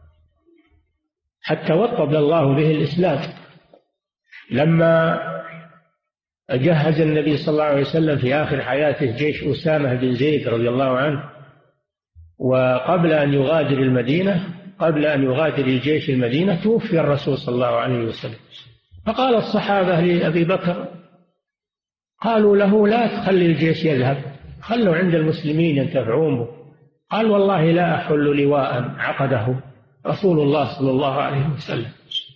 حتى وطد الله به الإسلام. لما جهز النبي صلى الله عليه وسلم في آخر حياته جيش أسامة بن زيد رضي الله عنه، وقبل أن يغادر المدينة قبل أن يغادر الجيش المدينة توفي الرسول صلى الله عليه وسلم، فقال الصحابة لأبي بكر، قالوا له لا تخلي الجيش يذهب، خلوا عند المسلمين ينتفعون به. قال والله لا أحل لواء عقده رسول الله صلى الله عليه وسلم.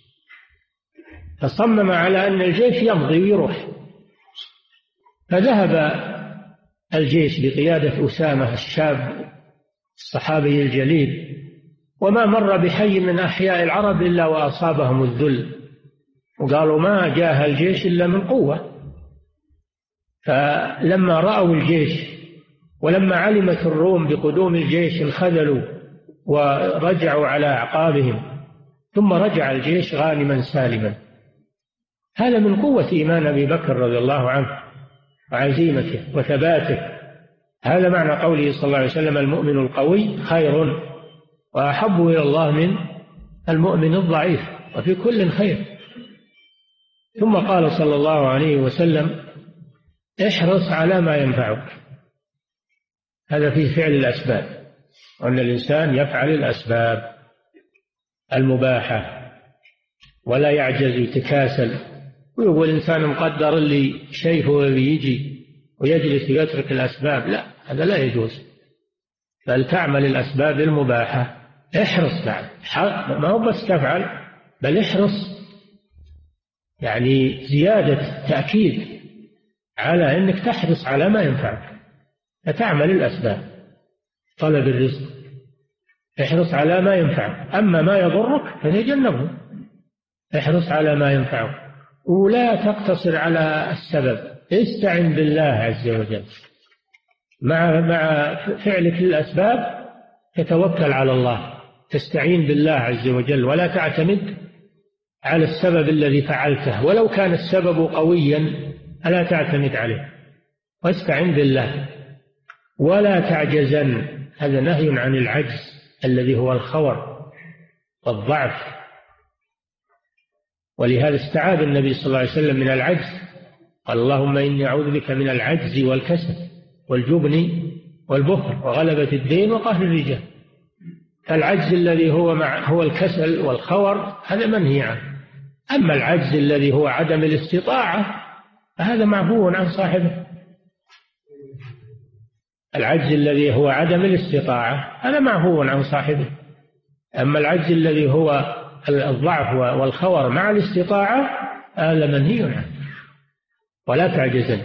فصمم على أن الجيش يمضي ويروح. فذهب الجيش بقيادة أسامة الشاب الصحابي الجليل، وما مر بحي من أحياء العرب إلا وأصابهم الذل، وقالوا ما جاء الجيش إلا من قوة. فلما رأوا الجيش ولما علمت الروم بقدوم الجيش انخذلوا ورجعوا على أعقابهم، ثم رجع الجيش غانما سالما. هذا من قوة إيمان أبي بكر رضي الله عنه وعزيمته وثباته. هذا معنى قوله صلى الله عليه وسلم: المؤمن القوي خير وأحب إلى الله من المؤمن الضعيف، وفي كل خير. ثم قال صلى الله عليه وسلم: احرص على ما ينفعك. هذا في فعل الأسباب، وأن الإنسان يفعل الأسباب المباحة ولا يعجز يتكاسل ويقول الإنسان مقدر اللي شايفه ويجي ويجلس يترك الأسباب. لا، هذا لا يجوز، بل تعمل الأسباب المباحة. احرص بعد، ما هو بس تفعل، بل احرص، يعني زيادة تأكيد على أنك تحرص على ما ينفعك، فتعمل الأسباب. طلب الرزق احرص على ما ينفعك، أما ما يضرك فتجنبه. احرص على ما ينفعك ولا تقتصر على السبب، استعن بالله عز وجل. مع مع فعلك للأسباب تتوكل على الله، تستعين بالله عز وجل، ولا تعتمد على السبب الذي فعلته ولو كان السبب قويا، ألا تعتمد عليه، واستعن بالله. ولا تعجزن، هذا نهي عن العجز الذي هو الخور والضعف. ولهذا استعاذ النبي صلى الله عليه وسلم من العجز، قال: اللهم إني أعوذ بك من العجز والكسل والجبن والبخل وغلبة الدين وقهر الرجال. فالعجز الذي هو مع هو الكسل والخور هذا منهي عنه. أما العجز الذي هو عدم الاستطاعة فهذا معفو عن صاحبه. العجز الذي هو عدم الاستطاعة هذا معفو عن صاحبه. أما العجز الذي هو الضعف والخور مع الاستطاعة هذا منهي عنه، ولا تعجزن.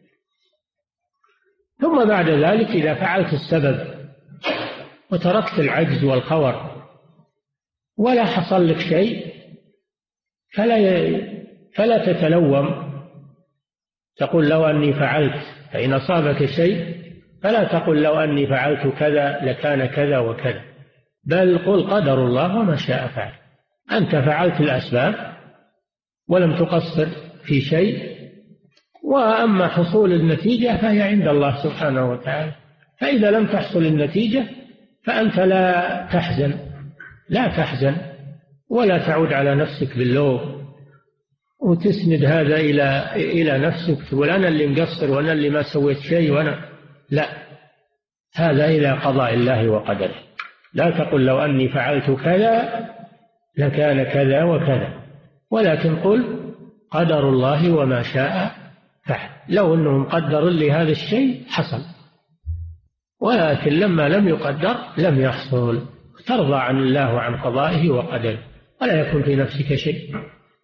ثم بعد ذلك إذا فعلت السبب وتركت العجز والخور ولا حصل لك شيء فلا فلا تتلوم تقول لو أني فعلت. فإن أصابك شيء فلا تقل لو أني فعلت كذا لكان كذا وكذا، بل قل قدر الله وما شاء فعل. أنت فعلت الأسباب ولم تقصر في شيء، وأما حصول النتيجة فهي عند الله سبحانه وتعالى. فإذا لم تحصل النتيجة فأنت لا تحزن لا تحزن ولا تعود على نفسك باللوم وتسند هذا إلى إلى نفسك، تقول أنا اللي مقصر وأنا اللي ما سويت شيء وأنا لا، هذا إلى قضاء الله وقدره. لا تقل لو أني فعلت كذا لكان كذا وكذا، ولكن قل قدر الله وما شاء فعل. لو أنه مقدر لي هذا الشيء حصل، ولكن لما لم يقدر لم يحصل. ترضى عن الله وعن قضائه وقدره، ولا يكون في نفسك شيء،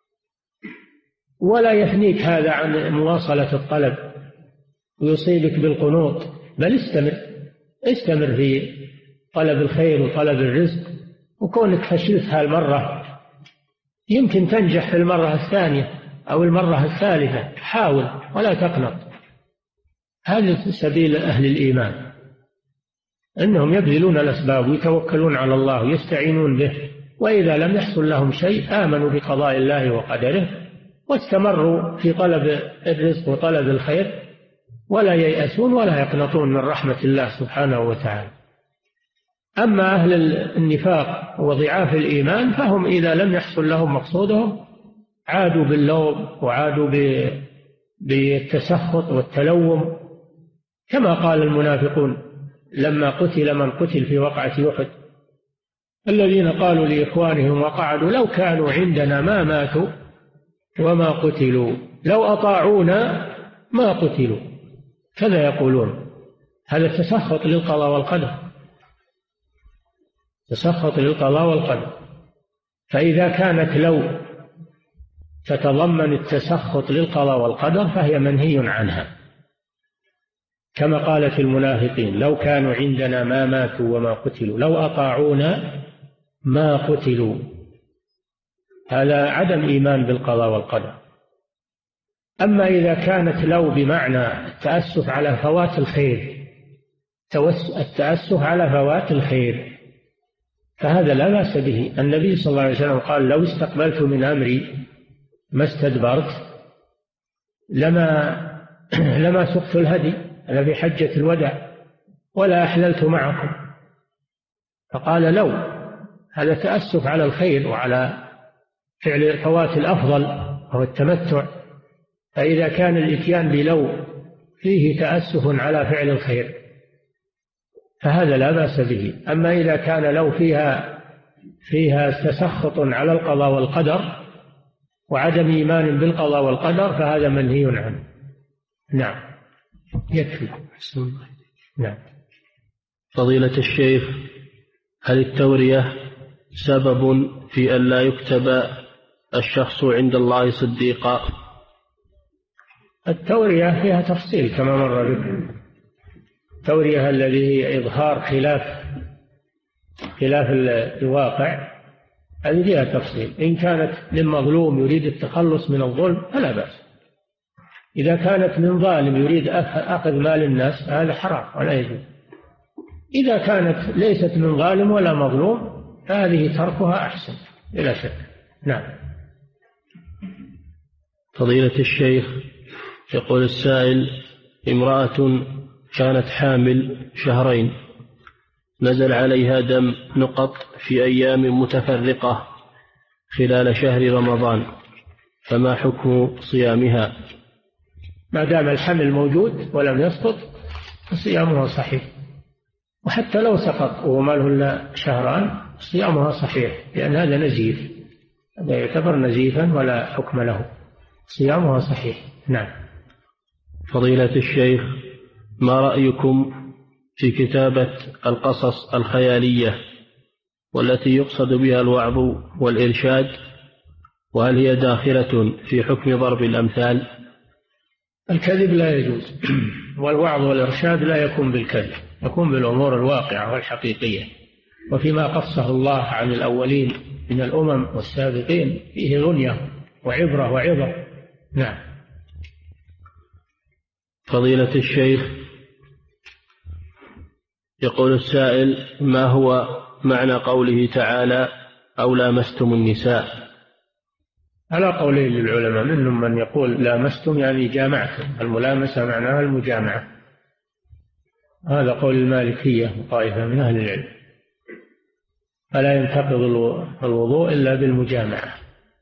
ولا يثنيك هذا عن مواصلة الطلب ويصيبك بالقنوط، بل استمر استمر في طلب الخير وطلب الرزق. وكونك فشلت هالمرة يمكن تنجح في المرة الثانية أو المرة الثالثة، حاول ولا تقنط. هذا سبيل أهل الإيمان، أنهم يبذلون الأسباب ويتوكلون على الله ويستعينون به، وإذا لم يحصل لهم شيء آمنوا بقضاء الله وقدره واستمروا في طلب الرزق وطلب الخير، ولا ييأسون ولا يقنطون من رحمة الله سبحانه وتعالى. أما أهل النفاق وضعاف الإيمان فهم إذا لم يحصل لهم مقصودهم عادوا باللوم وعادوا بالتسخط والتلوم، كما قال المنافقون لما قتل من قتل في وقعة أحد الذين قالوا لإخوانهم وقعدوا لو كانوا عندنا ما ماتوا وما قتلوا لو أطاعونا ما قتلوا، كذا يقولون. هذا تسخط للقضاء والقدر، تسخط للقضاء والقدر. فإذا كانت لو تتضمن التسخط للقضاء والقدر فهي منهي عنها، كما قالت المنافقين لو كانوا عندنا ما ماتوا وما قتلوا، لو أطاعونا ما قتلوا. هذا عدم إيمان بالقضاء والقدر. أما إذا كانت لو بمعنى التأسف على فوات الخير، التأسف على فوات الخير، فهذا لا بأس به. النبي صلى الله عليه وسلم قال لو استقبلت من أمري ما استدبرت لما لما سقت الهدي، أنا في حجة الوداع، ولا أحللت معكم. فقال لو، هذا تأسف على الخير وعلى فعل الفوات الأفضل هو التمتع. فإذا كان الإتيان بلو فيه تأسف على فعل الخير فهذا لا بأس به. أما إذا كان لو فيها فيها تسخط على القضاء والقدر وعدم إيمان بالقضاء والقدر فهذا منهي عنه. نعم، يكفي. نعم. فضيلة الشيخ، هل التورية سبب في أن لا يكتب الشخص عند الله صديقا؟ التورية فيها تفصيل كما مر بكم. التورية الذي هي إظهار خلاف خلاف الواقع هذه فيها تفصيل. إن كانت للمظلوم يريد التخلص من الظلم فلا بأس. إذا كانت من ظالم يريد أخذ مال الناس هذا حرام ولا يجوز. إذا كانت ليست من ظالم ولا مظلوم فهذه تركها أحسن بلا شك. نعم. فضيلة الشيخ، يقول السائل: امرأة كانت حامل شهرين، نزل عليها دم نقط في أيام متفرقة خلال شهر رمضان، فما حكم صيامها؟ ما دام الحمل موجود ولم يسقط صيامها صحيح، وحتى لو سقط وما له إلا شهران صيامها صحيح، لأن هذا نزيف، هذا يعتبر نزيفا ولا حكم له، صيامها صحيح. نعم. فضيلة الشيخ، ما رأيكم في كتابة القصص الخيالية والتي يقصد بها الوعظ والإرشاد، وهل هي داخلة في حكم ضرب الأمثال؟ الكذب لا يجوز، والوعظ والإرشاد لا يكون بالكذب، يكون بالأمور الواقعة والحقيقية. وفيما قصه الله عن الأولين من الأمم والسابقين فيه غنية وعبرة وعظة. نعم. فضيلة الشيخ، يقول السائل: ما هو معنى قوله تعالى أو لامستم النساء؟ على قولين للعلماء، منهم من يقول لامستم يعني جامعتم، الملامسة معناها المجامعة، هذا قول المالكية وطائفة من أهل العلم، فلا ينتقض الوضوء إلا بالمجامعة.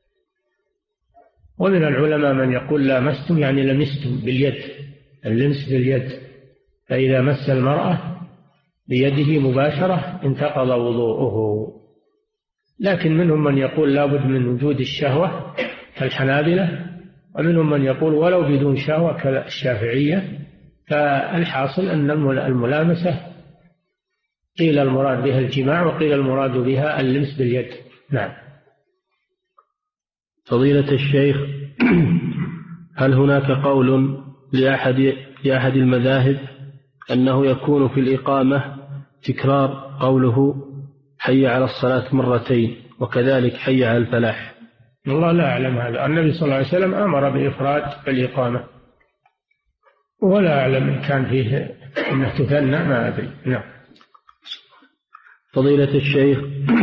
ومن العلماء من يقول لامستم يعني لمستم باليد، اللمس باليد، فإذا مس المرأة بيده مباشرة انتقض وضوءه. لكن منهم من يقول لابد من وجود الشهوة كالحنابلة، ومنهم من يقول ولو بدون شهوة كالشافعية. فالحاصل أن الملامسة قيل المراد بها الجماع وقيل المراد بها اللمس باليد. نعم. فضيلة الشيخ، هل هناك قول لأحد لأحد المذاهب أنه يكون في الإقامة تكرار قوله حي على الصلاة مرتين وكذلك حي على الفلاح؟ والله لا أعلم هذا. النبي صلى الله عليه وسلم أمر بإفراد الإقامة، ولا أعلم إن كان فيه أنه تثنى، ما أدري. نعم. فضيلة الشيخ،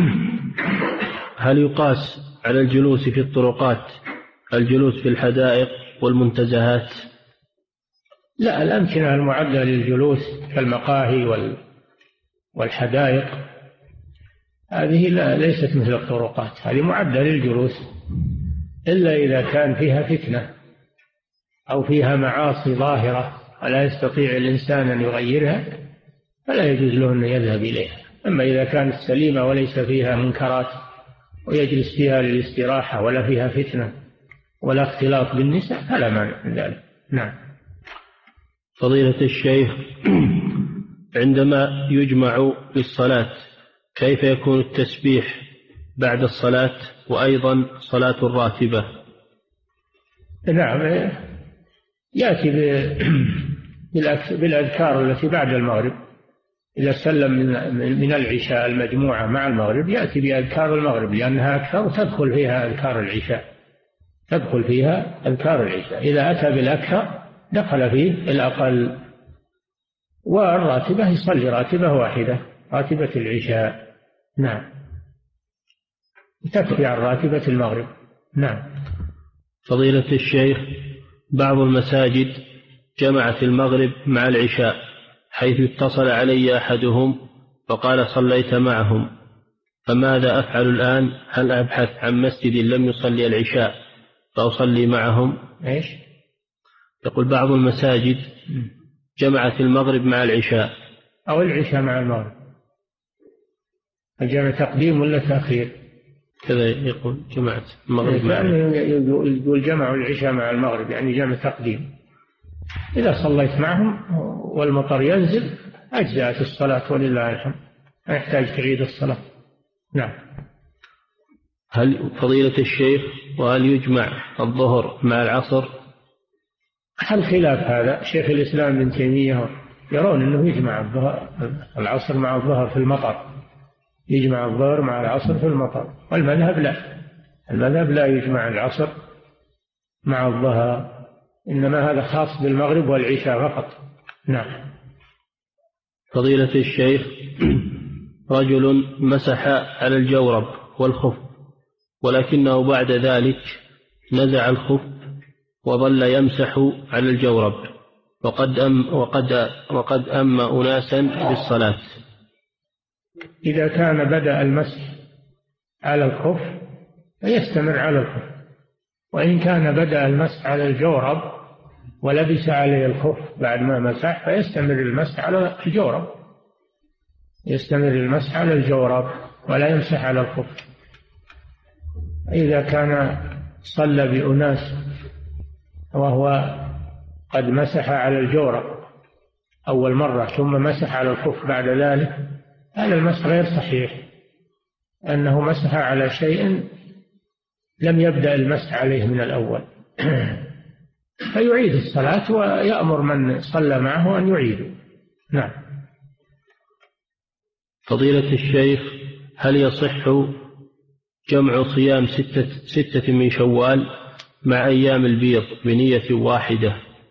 هل يقاس على الجلوس في الطرقات الجلوس في الحدائق والمنتزهات؟ لا، الأمكنة المعدة للجلوس كالمقاهي والحدائق هذه لا ليست مثل الطرقات، هذه معدة للجلوس، إلا إذا كان فيها فتنة أو فيها معاصي ظاهرة ولا يستطيع الإنسان أن يغيرها فلا يجوز له أن يذهب إليها. أما إذا كانت سليمة وليس فيها منكرات ويجلس فيها للاستراحة ولا فيها فتنة ولا اختلاط بالنساء فلا مانع من ذلك. نعم. فضيلة الشيخ، عندما يجمع للصلاة كيف يكون التسبيح بعد الصلاة وأيضا صلاة الراتبة؟ نعم، يأتي بالأذكار التي بعد المغرب. إذا سلم من العشاء المجموعة مع المغرب يأتي بأذكار المغرب لأنها أكثر تدخل فيها أذكار العشاء تدخل فيها أذكار العشاء. إذا أتى بالأكثر دخل فيه الأقل. والراتبة يصلي راتبة واحدة، راتبة العشاء. نعم، تكفي عن راتبة المغرب. نعم. فضيلة الشيخ، بعض المساجد جمعت المغرب مع العشاء حيث اتصل علي أحدهم وقال صليت معهم، فماذا أفعل الآن؟ هل أبحث عن مسجد لم يصلي العشاء فأصلي معهم؟ إيش؟ يقول بعض المساجد جمعت المغرب مع العشاء أو العشاء مع المغرب، الجمع تقديم ولا تأخير؟ كذا يقول جمعت المغرب مع العشاء. يقول جمعوا العشاء مع المغرب يعني جمع تقديم. إذا صليت معهم والمطر ينزل أجزأت الصلاة ولله الحمد، ما يحتاج تعيد الصلاة. نعم. هل فضيلة الشيخ وهل يجمع الظهر مع العصر؟ هل خلاف هذا؟ شيخ الإسلام ابن تيمية يرون أنه يجمع العصر مع الظهر في المطر، يجمع الظهر مع العصر في المطر، والمذهب لا، المذهب لا يجمع العصر مع الظهر، إنما هذا خاص بالمغرب والعشاء فقط. نعم. فضيلة الشيخ، رجل مسح على الجورب والخف ولكنه بعد ذلك نزع الخف وظل يمسح على الجورب وقد أم وقد وقد أم أناسا بالصلاة. إذا كان بدأ المسح على الخف فيستمر على الخف، وإن كان بدأ المسح على الجورب ولبس عليه الخف بعد ما مسح فيستمر المسح على الجورب، يستمر المسح على الجورب ولا يمسح على الخف. إذا كان صلى بأناس وهو قد مسح على الجورب أول مرة ثم مسح على الخف بعد ذلك، هذا المسح غير صحيح، أنه مسح على شيء لم يبدأ المسح عليه من الأول فيعيد الصلاة ويأمر من صلى معه أن يعيده. نعم. فضيلة الشيخ، هل يصح جمع صيام ستة, ستة من شوال مع أيام البيض بنية واحدة؟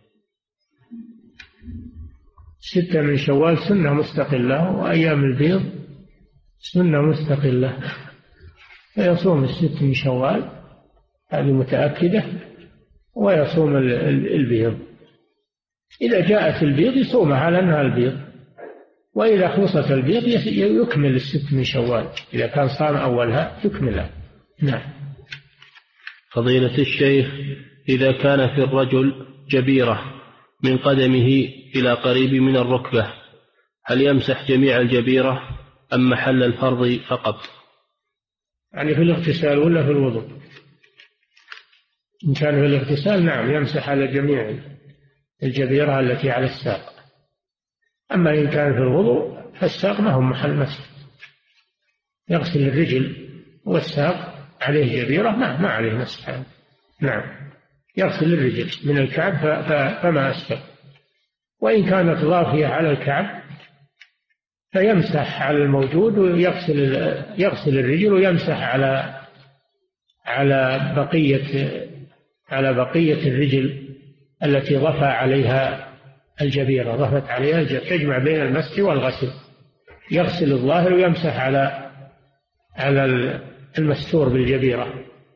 ستة من شوال سنة مستقلة، وأيام البيض سنة مستقلة، فيصوم الست من شوال هذه متأكدة، ويصوم البيض. إذا جاءت البيض يصومها على أنها البيض، وإذا خلصت البيض يكمل الست من شوال، إذا كان صام أولها يكملها. نعم. فضيلة الشيخ، إذا كان في الرجل جبيرة من قدمه إلى قريب من الركبة هل يمسح جميع الجبيرة أم محل الفرض فقط؟ يعني في الاغتسال ولا في الوضوء؟ إن كان في الاغتسال نعم يمسح على جميع الجبيرة التي على الساق، أما إن كان في الوضوء فالساق ما هو محل مسح، يغسل الرجل والساق عليه جبيرة ما, ما عليه مسح. نعم، يغسل الرجل من الكعب فما أسفل، وإن كانت ضافية على الكعب فيمسح على الموجود ويغسل يغسل الرجل ويمسح على على بقية على بقية الرجل التي ضفى عليها الجبيرة، ضفت عليها الجبيرة، تجمع بين المسح والغسل، يغسل الظاهر ويمسح على على المستور بالجبيرة.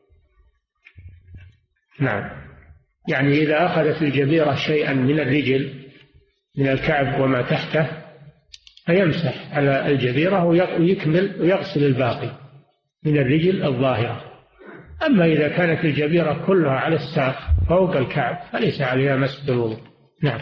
نعم، يعني إذا أخذت الجبيرة شيئا من الرجل من الكعب وما تحته فيمسح على الجبيرة ويكمل ويغسل الباقي من الرجل الظاهرة. أما إذا كانت الجبيرة كلها على الساق فوق الكعب فليس عليها مسح الوضوء. نعم.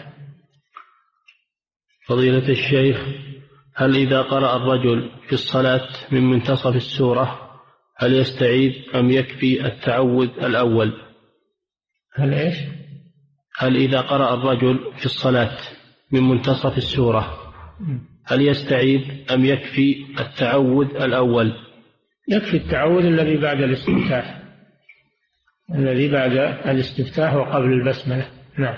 فضيلة الشيخ، هل إذا قرأ الرجل في الصلاة من منتصف السورة هل يستعيذ أم يكفي التعوذ الأول؟ هل إيش؟ هل إذا قرأ الرجل في الصلاة من منتصف السورة هل يستعيذ أم يكفي التعوذ الأول؟ يكفي التعوذ الذي بعد الاستفتاح، الذي بعد الاستفتاح وقبل البسملة. نعم.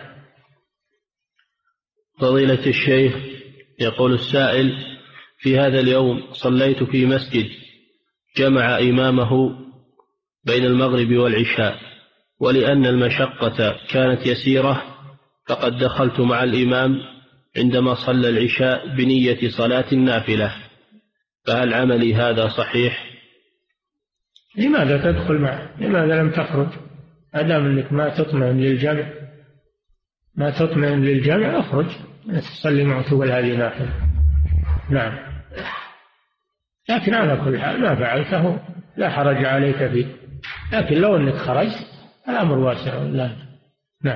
فضيلة الشيخ، يقول السائل: في هذا اليوم صليت في مسجد جمع إمامه بين المغرب والعشاء، ولأن المشقة كانت يسيرة فقد دخلت مع الإمام عندما صلى العشاء بنية صلاة النافلة، فهل عملي هذا صحيح؟ لماذا تدخل معه؟ لماذا لم تخرج؟ أدام أنك ما تطمئن للجمع ما تطمئن للجمع اخرج تصلي معه تقول هذه نافلة. نعم. لكن على كل حال ما فعلته لا حرج عليك فيه، لكن لو أنك خرجت الأمر واسع. لا. نعم.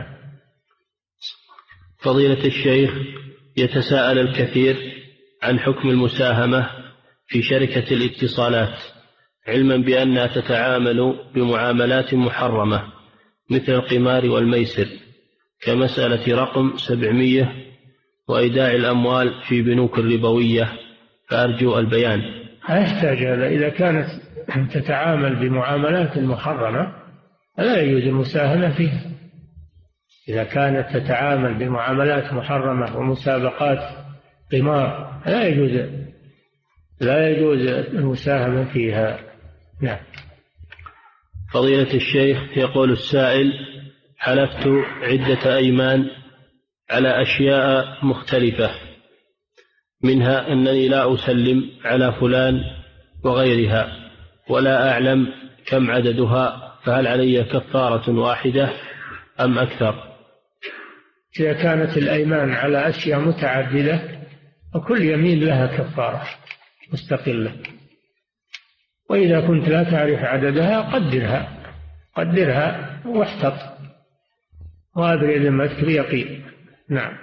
فضيلة الشيخ، يتساءل الكثير عن حكم المساهمة في شركة الاتصالات، علما بأنها تتعامل بمعاملات محرمة مثل القمار والميسر، كمسألة رقم سبعمية وإيداع الأموال في بنوك الربوية، فأرجو البيان. يحتاج هذا. إذا كانت تتعامل بمعاملات محرمة لا يجوز المساهمة فيها. إذا كانت تتعامل بمعاملات محرمة ومسابقات قمار لا يجوز لا يجوز المساهمة فيها. نعم. فضيلة الشيخ، يقول السائل: حلفت عدة أيمان على أشياء مختلفة، منها أنني لا أسلم على فلان وغيرها ولا أعلم كم عددها، فهل علي كفارة واحدة أم أكثر؟ إذا كانت الأيمان على أشياء متعددة وكل يمين لها كفارة مستقلة، وإذا كنت لا تعرف عددها قدرها قدرها واحتط وأبرئ ذمتك بيقين. نعم.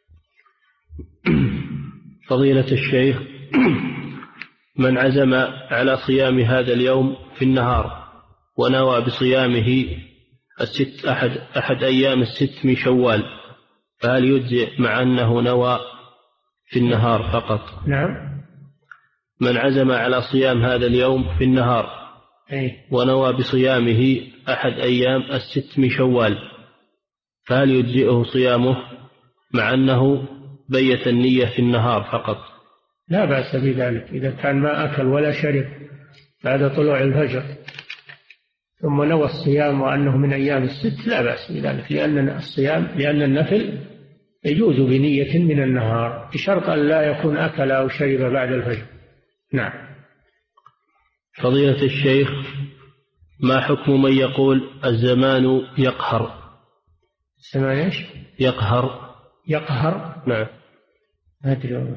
فضيلة الشيخ، من عزم على صيام هذا اليوم في النهار ونوى بصيامه الست أحد, أحد أيام الست من شوال، فهل يجزئ مع أنه نوى في النهار فقط؟ نعم. من عزم على صيام هذا اليوم في النهار ونوى بصيامه أحد أيام الست من شوال، فهل يجزئه صيامه مع أنه بيت النية في النهار فقط؟ لا بأس بذلك. إذا كان ما أكل ولا شرب بعد طلوع الفجر ثم نوى الصيام وأنه من أيام الست لا بأس بذلك، لأن الصيام لأن النفل يجوز بنية من النهار بشرط أن لا يكون أكل أو شرب بعد الفجر. نعم. فضيلة الشيخ، ما حكم من يقول الزمان يقهر؟ الزمان ايش؟ يقهر. يقهر. نعم. ما أدري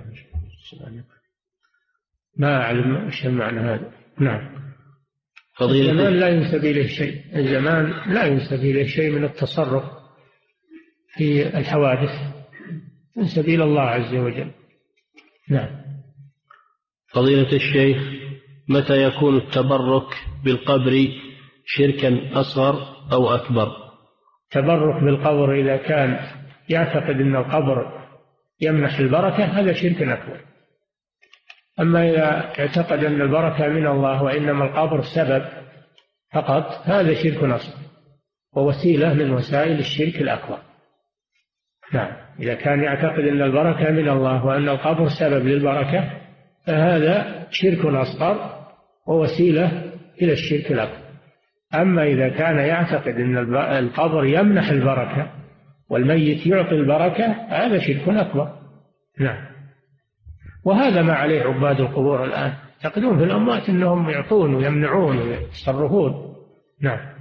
ما أعلم ايش المعنى هذا. نعم. فضيلة الزمان لا ينسب إليه شيء، الزمان لا ينسب إليه شيء من التصرف في الحوادث، ينسب إلى الله عز وجل. نعم. فضيلة الشيخ، متى يكون التبرك بالقبر شركا أصغر أو أكبر؟ تبرك بالقبر إذا كان يعتقد أن القبر يمنح البركة هذا شرك أكبر. أما إذا اعتقد أن البركة من الله وإنما القبر سبب فقط هذا شرك أصغر ووسيلة من وسائل الشرك الأكبر. نعم. إذا كان يعتقد أن البركة من الله وأن القبر سبب للبركة فهذا شرك أصغر ووسيلة إلى الشرك الأكبر. أما إذا كان يعتقد أن القبر يمنح البركة والميت يعطي البركة هذا شرك أكبر. نعم. وهذا ما عليه عباد القبور الآن، يعتقدون في الأموات أنهم يعطون ويمنعون ويتصرفون. نعم.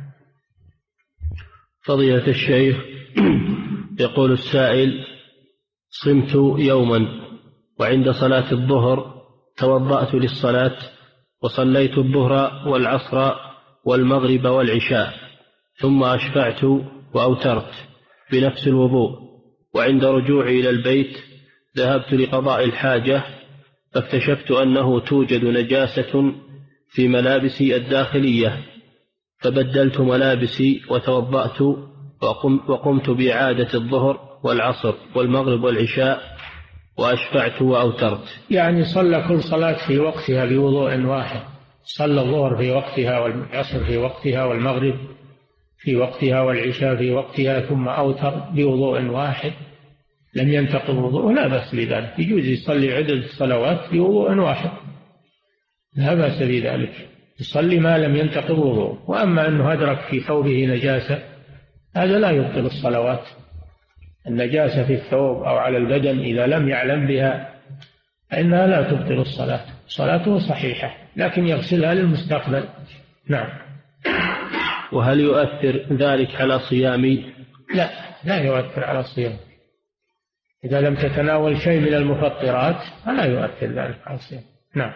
فضيلة الشيخ، يقول السائل: صمت يوما وعند صلاة الظهر توضأت للصلاة وصليت الظهر والعصر والمغرب والعشاء، ثم أشفعت وأوترت بنفس الوضوء، وعند رجوعي إلى البيت ذهبت لقضاء الحاجة فاكتشفت أنه توجد نجاسة في ملابسي الداخلية، فبدلت ملابسي وتوضأت وقمت بإعادة الظهر والعصر والمغرب والعشاء وأشفعت وأوترت. يعني صلى كل صلاة في وقتها بوضوء واحد، صلى الظهر في وقتها والعصر في وقتها والمغرب في وقتها والعشاء في وقتها، ثم أوتر بوضوء واحد لم ينتقض وضوءه، لا بأس بذلك، يجوز يصلي عدد الصلوات بوضوء واحد، لا بأس بذلك، يصلي ما لم ينتقض وضوءه. وأما أنه أدرك في ثوبه نجاسة هذا لا يبطل الصلوات. النجاسة في الثوب أو على البدن إذا لم يعلم بها فإنها لا تبطل الصلاة، صلاته صحيحة، لكن يغسلها للمستقبل. نعم. وهل يؤثر ذلك على صيامي؟ لا، لا يؤثر على الصيام. إذا لم تتناول شيء من المفطرات فلا يؤثر ذلك على الصيام. نعم.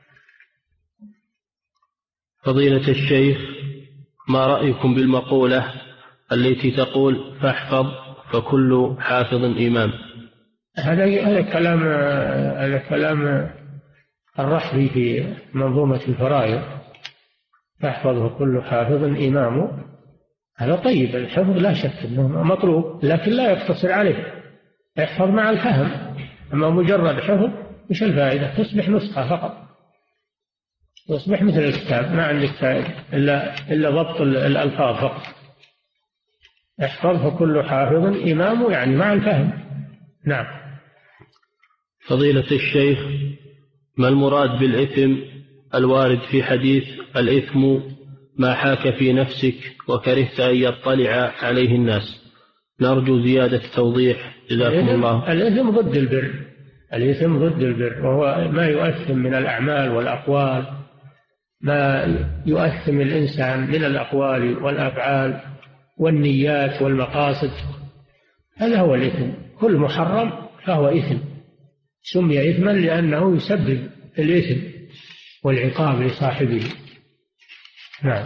فضيلة الشيخ، ما رأيكم بالمقولة التي تقول فاحفظ فكل حافظ إمام؟ هذا هذا كلام هذا كلام الرحبي في منظومة الفرائض، فاحفظ فكل حافظ إمام. هذا طيب، الحفظ لا شك أنه مطلوب، لكن لا يقتصر عليه، يحفظ مع الفهم. أما مجرد حفظ مش الفائدة؟ تصبح نسخة فقط، تصبح مثل الكتاب، ما عندك فائدة إلا إلا ضبط الألفاظ فقط. احفظ فكل حافظ إمام، يعني مع الفهم. نعم. فضيلة الشيخ، ما المراد بالإثم الوارد في حديث الإثم ما حاك في نفسك وكرهت أن يطلع عليه الناس؟ نرجو زيادة توضيح جزاكم الله. الإثم ضد البر، الإثم ضد البر، وهو ما يؤثم من الأعمال والأقوال، ما يؤثم الإنسان من الأقوال والأفعال والنيات والمقاصد، هذا هو الإثم. كل محرم فهو إثم، سمي إثما لأنه يسبب الإثم والعقاب لصاحبه. نعم.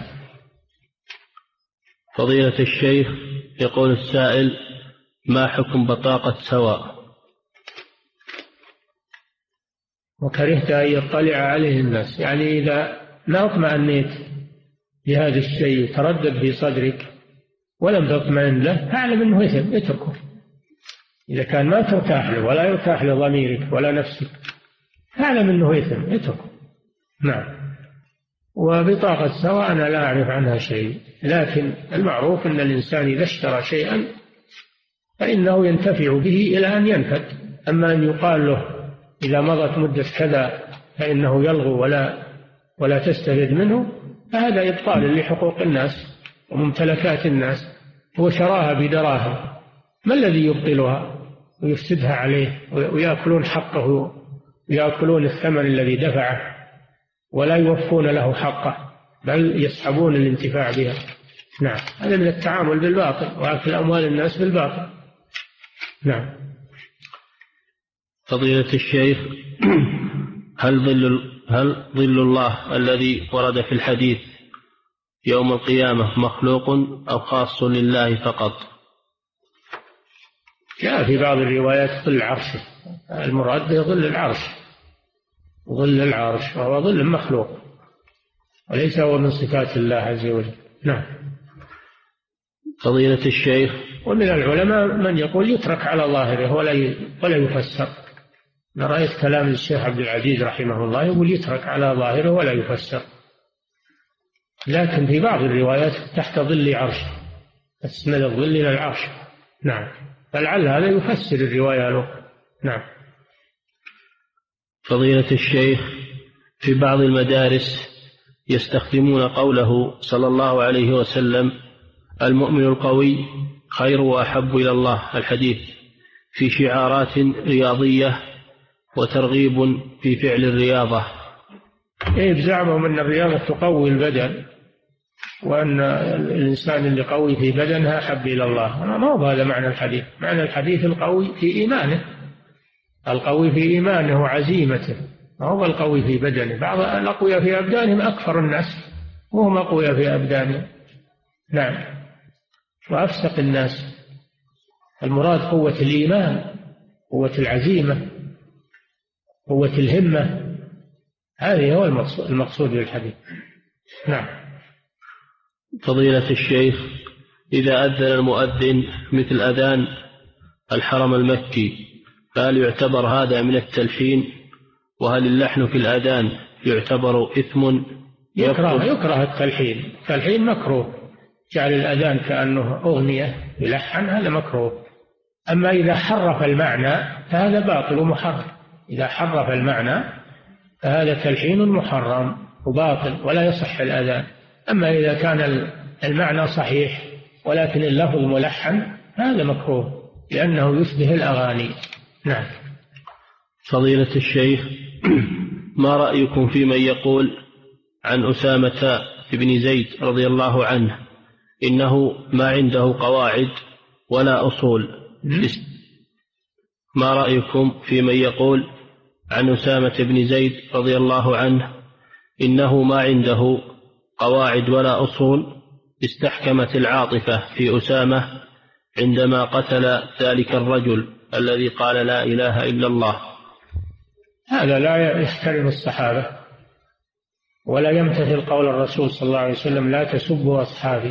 فضيلة الشيخ، يقول السائل: ما حكم بطاقة سواء؟ وكرهت أن يطلع عليه الناس، يعني إذا ما اطمأنيت لهذا الشيء تردد في صدرك ولم تطمئن له فاعلم أنه إثم، اتركه. إذا كان ما ترتاح له ولا يرتاح لضميرك ولا نفسك فاعلم أنه إثم، اتركه. نعم. وبطاقة سواء أنا لا أعرف عنها شيء، لكن المعروف أن الإنسان إذا اشترى شيئا فإنه ينتفع به إلى أن ينفد. أما أن يقال له إذا مضت مدة كذا فإنه يلغو ولا ولا تستفيد منه، فهذا إبطال لحقوق الناس وممتلكات الناس. هو شراها بدراهم، ما الذي يبطلها ويفسدها عليه ويأكلون حقه، ويأكلون الثمن الذي دفعه ولا يوفون له حقه، بل يسحبون الانتفاع بها. نعم، هذا من التعامل بالباطل وأكل أموال الناس بالباطل. نعم. فضيلة الشيخ، هل ظل هل ظل الله الذي ورد في الحديث يوم القيامة مخلوق أو خاص لله فقط؟ جاء في بعض الروايات ظل عرشه، المراد به ظل العرش، ظل العرش وهو ظل مخلوق وليس هو من صفات الله عز وجل. نعم. فضيلة الشيخ، ومن العلماء من يقول يترك على ظاهره ولا ولا يفسر. أنا رأيت كلام الشيخ عبد العزيز رحمه الله يقول يترك على ظاهره ولا يفسر، لكن في بعض الروايات تحت ظل عرش، اسند الظل إلى العرش. نعم، فلعل هذا يفسر الرواية له. نعم. فضيلة الشيخ، في بعض المدارس يستخدمون قوله صلى الله عليه وسلم: المؤمن القوي خير وأحب إلى الله، الحديث، في شعارات رياضية وترغيب في فعل الرياضة. إيه، بزعمهم أن الرياضة تقوي البدن وأن الإنسان اللي قوي في بدنها أحب إلى الله. ما هو هذا معنى الحديث. معنى الحديث القوي في إيمانه، القوي في إيمانه وعزيمته، ما هو القوي في بدنه. بعض الأقوياء في أبدانهم أكثر الناس وهم أقوياء في أبدانهم. نعم، وأفسق الناس. المراد قوة الإيمان، قوة العزيمة، قوة الهمة، هذه هو المقصود بالحديث. نعم. فضيلة الشيخ، إذا أذن المؤذن مثل أذان الحرم المكي فهل يعتبر هذا من التلحين؟ وهل اللحن في الأذان يعتبر إثم؟ يكره, يكره التلحين. التلحين مكروه، جعل الأذان كأنه أغنية يلحن هذا مكروه. أما إذا حرف المعنى فهذا باطل ومحرم. إذا حرف المعنى فهذا تلحين محرم وباطل ولا يصح الأذان. أما إذا كان المعنى صحيح ولكن اللفظ ملحن هذا مكروه لأنه يشبه الأغاني. نعم. فضيلة الشيخ، ما رأيكم في من يقول عن أسامة بن زيد رضي الله عنه إنه ما عنده قواعد ولا أصول؟ ما رأيكم في من يقول عن أسامة بن زيد رضي الله عنه إنه ما عنده قواعد ولا أصول، استحكمت العاطفة في أسامة عندما قتل ذلك الرجل الذي قال لا إله إلا الله؟ هذا لا يحترم الصحابة ولا يمتثل قول الرسول صلى الله عليه وسلم لا تسبوا أصحابي،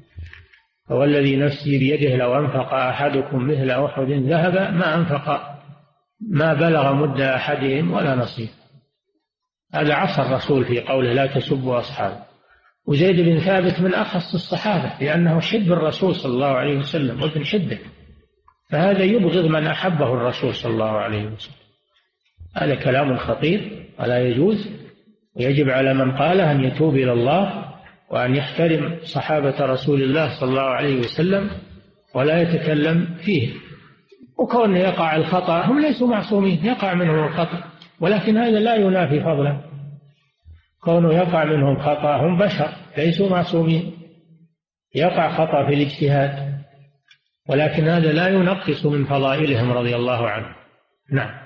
والذي نفسي بيده لو أنفق أحدكم مثل أحد ذهب ما أنفق ما بلغ مد أحدهم ولا نصيب. هذا عصى الرسول في قوله لا تسبوا أصحابي. وزيد بن ثابت من أخص الصحابة لأنه حب الرسول صلى الله عليه وسلم وابن حبه، فهذا يبغض من أحبه الرسول صلى الله عليه وسلم. هذا كلام خطير ولا يجوز، ويجب على من قاله أن يتوب إلى الله وأن يحترم صحابة رسول الله صلى الله عليه وسلم ولا يتكلم فيه. وكون يقع الخطأ، هم ليسوا معصومين، يقع منهم الخطأ، ولكن هذا لا ينافي فضله. كونه يقع منهم خطأ، هم بشر ليسوا معصومين، يقع خطأ في الاجتهاد، ولكن هذا لا ينقص من فضائلهم رضي الله عنهم. نعم.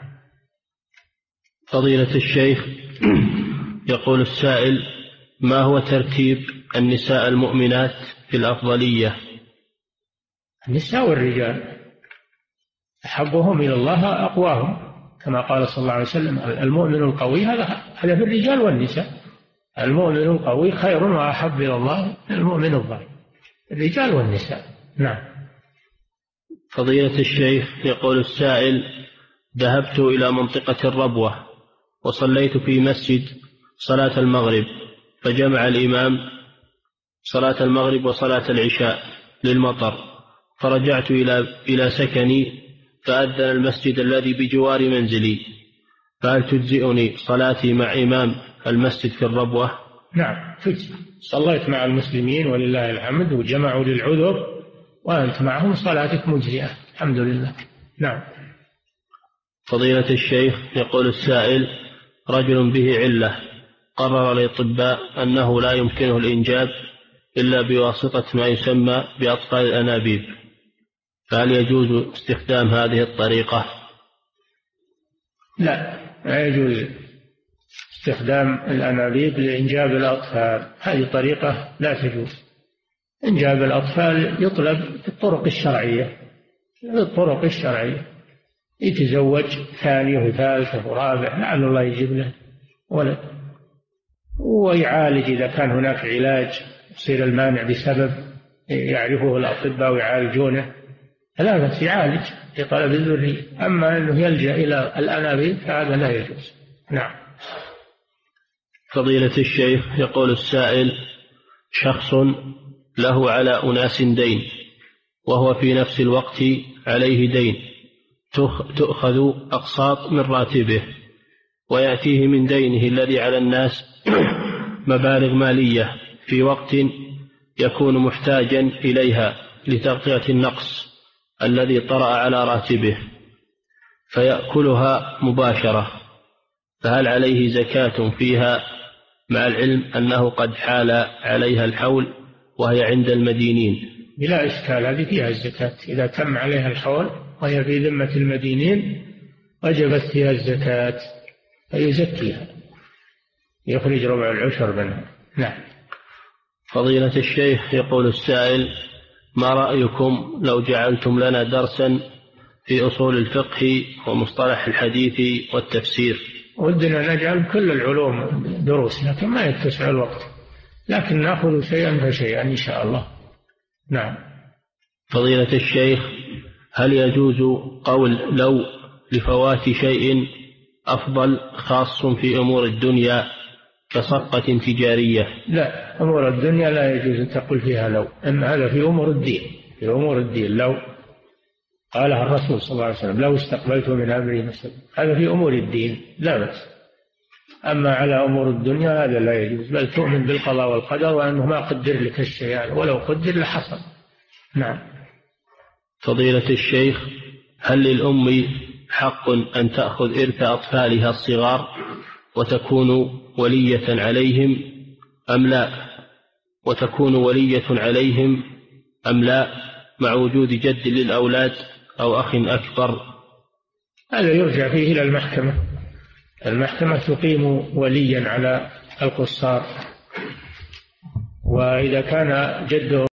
فضيلة الشيخ، يقول السائل: ما هو ترتيب النساء المؤمنات في الأفضلية؟ النساء والرجال أحبهم إلى الله أقواهم، كما قال صلى الله عليه وسلم المؤمن القوي، هذا هذا في الرجال والنساء. المؤمن القوي خير وأحب إلى الله من المؤمن الضعيف، الرجال والنساء. نعم. فضيلة الشيخ، يقول السائل: ذهبت إلى منطقة الربوة وصليت في مسجد صلاة المغرب، فجمع الإمام صلاة المغرب وصلاة العشاء للمطر، فرجعت إلى إلى سكني فأذن المسجد الذي بجوار منزلي، فهل تجزئني صلاتي مع إمام المسجد في الربوة؟ نعم تجزئ. صليت مع المسلمين ولله الحمد وجمعوا للعذر وأنت معهم، صلاتك مجزئة الحمد لله. نعم. فضيلة الشيخ، يقول السائل: رجل به علة قرر الأطباء أنه لا يمكنه الإنجاب إلا بواسطة ما يسمى بأطفال الأنابيب، فهل يجوز استخدام هذه الطريقة؟ لا، لا يجوز استخدام الأنابيب لإنجاب الأطفال، هذه طريقة لا تجوز. إنجاب الأطفال يطلب بالطرق الشرعية، بالطرق الشرعية، يتزوج ثانية وثالثة ورابع لعل الله يجيب له ولد، ويعالج إذا كان هناك علاج يصير المانع بسبب يعرفه الأطباء ويعالجونه، لا بس يعالج لطلب الذرية. أما أنه يلجأ إلى الأنابيب فهذا لا يجوز. نعم. فضيلة الشيخ، يقول السائل: شخص له على أناس دين وهو في نفس الوقت عليه دين، تؤخذ أقساط من راتبه، ويأتيه من دينه الذي على الناس مبالغ مالية في وقت يكون محتاجا إليها لتغطية النقص الذي طرأ على راتبه، فيأكلها مباشرة، فهل عليه زكاة فيها مع العلم أنه قد حال عليها الحول وهي عند المدينين؟ بلا إشكال، هذه فيها الزكاة إذا تم عليها الحول وهي في ذمة المدينين وجبت فيها الزكاة فيزكيها، يخرج ربع العشر منها. نعم. فضيلة الشيخ، يقول السائل: ما رأيكم لو جعلتم لنا درسا في أصول الفقه ومصطلح الحديث والتفسير؟ ودنا نجعل كل العلوم دروس لكن ما يتسع الوقت، لكن نأخذ شيئا فشيئا إن شاء الله. نعم. فضيلة الشيخ، هل يجوز قول لو لفوات شيء أفضل خاص في أمور الدنيا كصفقة تجارية؟ لا، أمور الدنيا لا يجوز أن تقول فيها لو، أن هذا في أمور الدين. في أمور الدين لو قالها الرسول صلى الله عليه وسلم لو استقبلت من أمري مثلا، هذا في أمور الدين لا بأس. أما على أمور الدنيا هذا لا يجوز، بل تؤمن بالقضاء والقدر وأنه ما قدر لك الشيء ولو قدر لحصل. نعم. فضيلة الشيخ، هل للأم حق أن تأخذ إرث أطفالها الصغار وتكون ولية عليهم أم لا وتكون ولية عليهم أم لا مع وجود جد للأولاد أو أخ أكبر؟ هذا يرجع فيه إلى المحكمة. المحكمة تقيم وليا على القصار، وإذا كان جده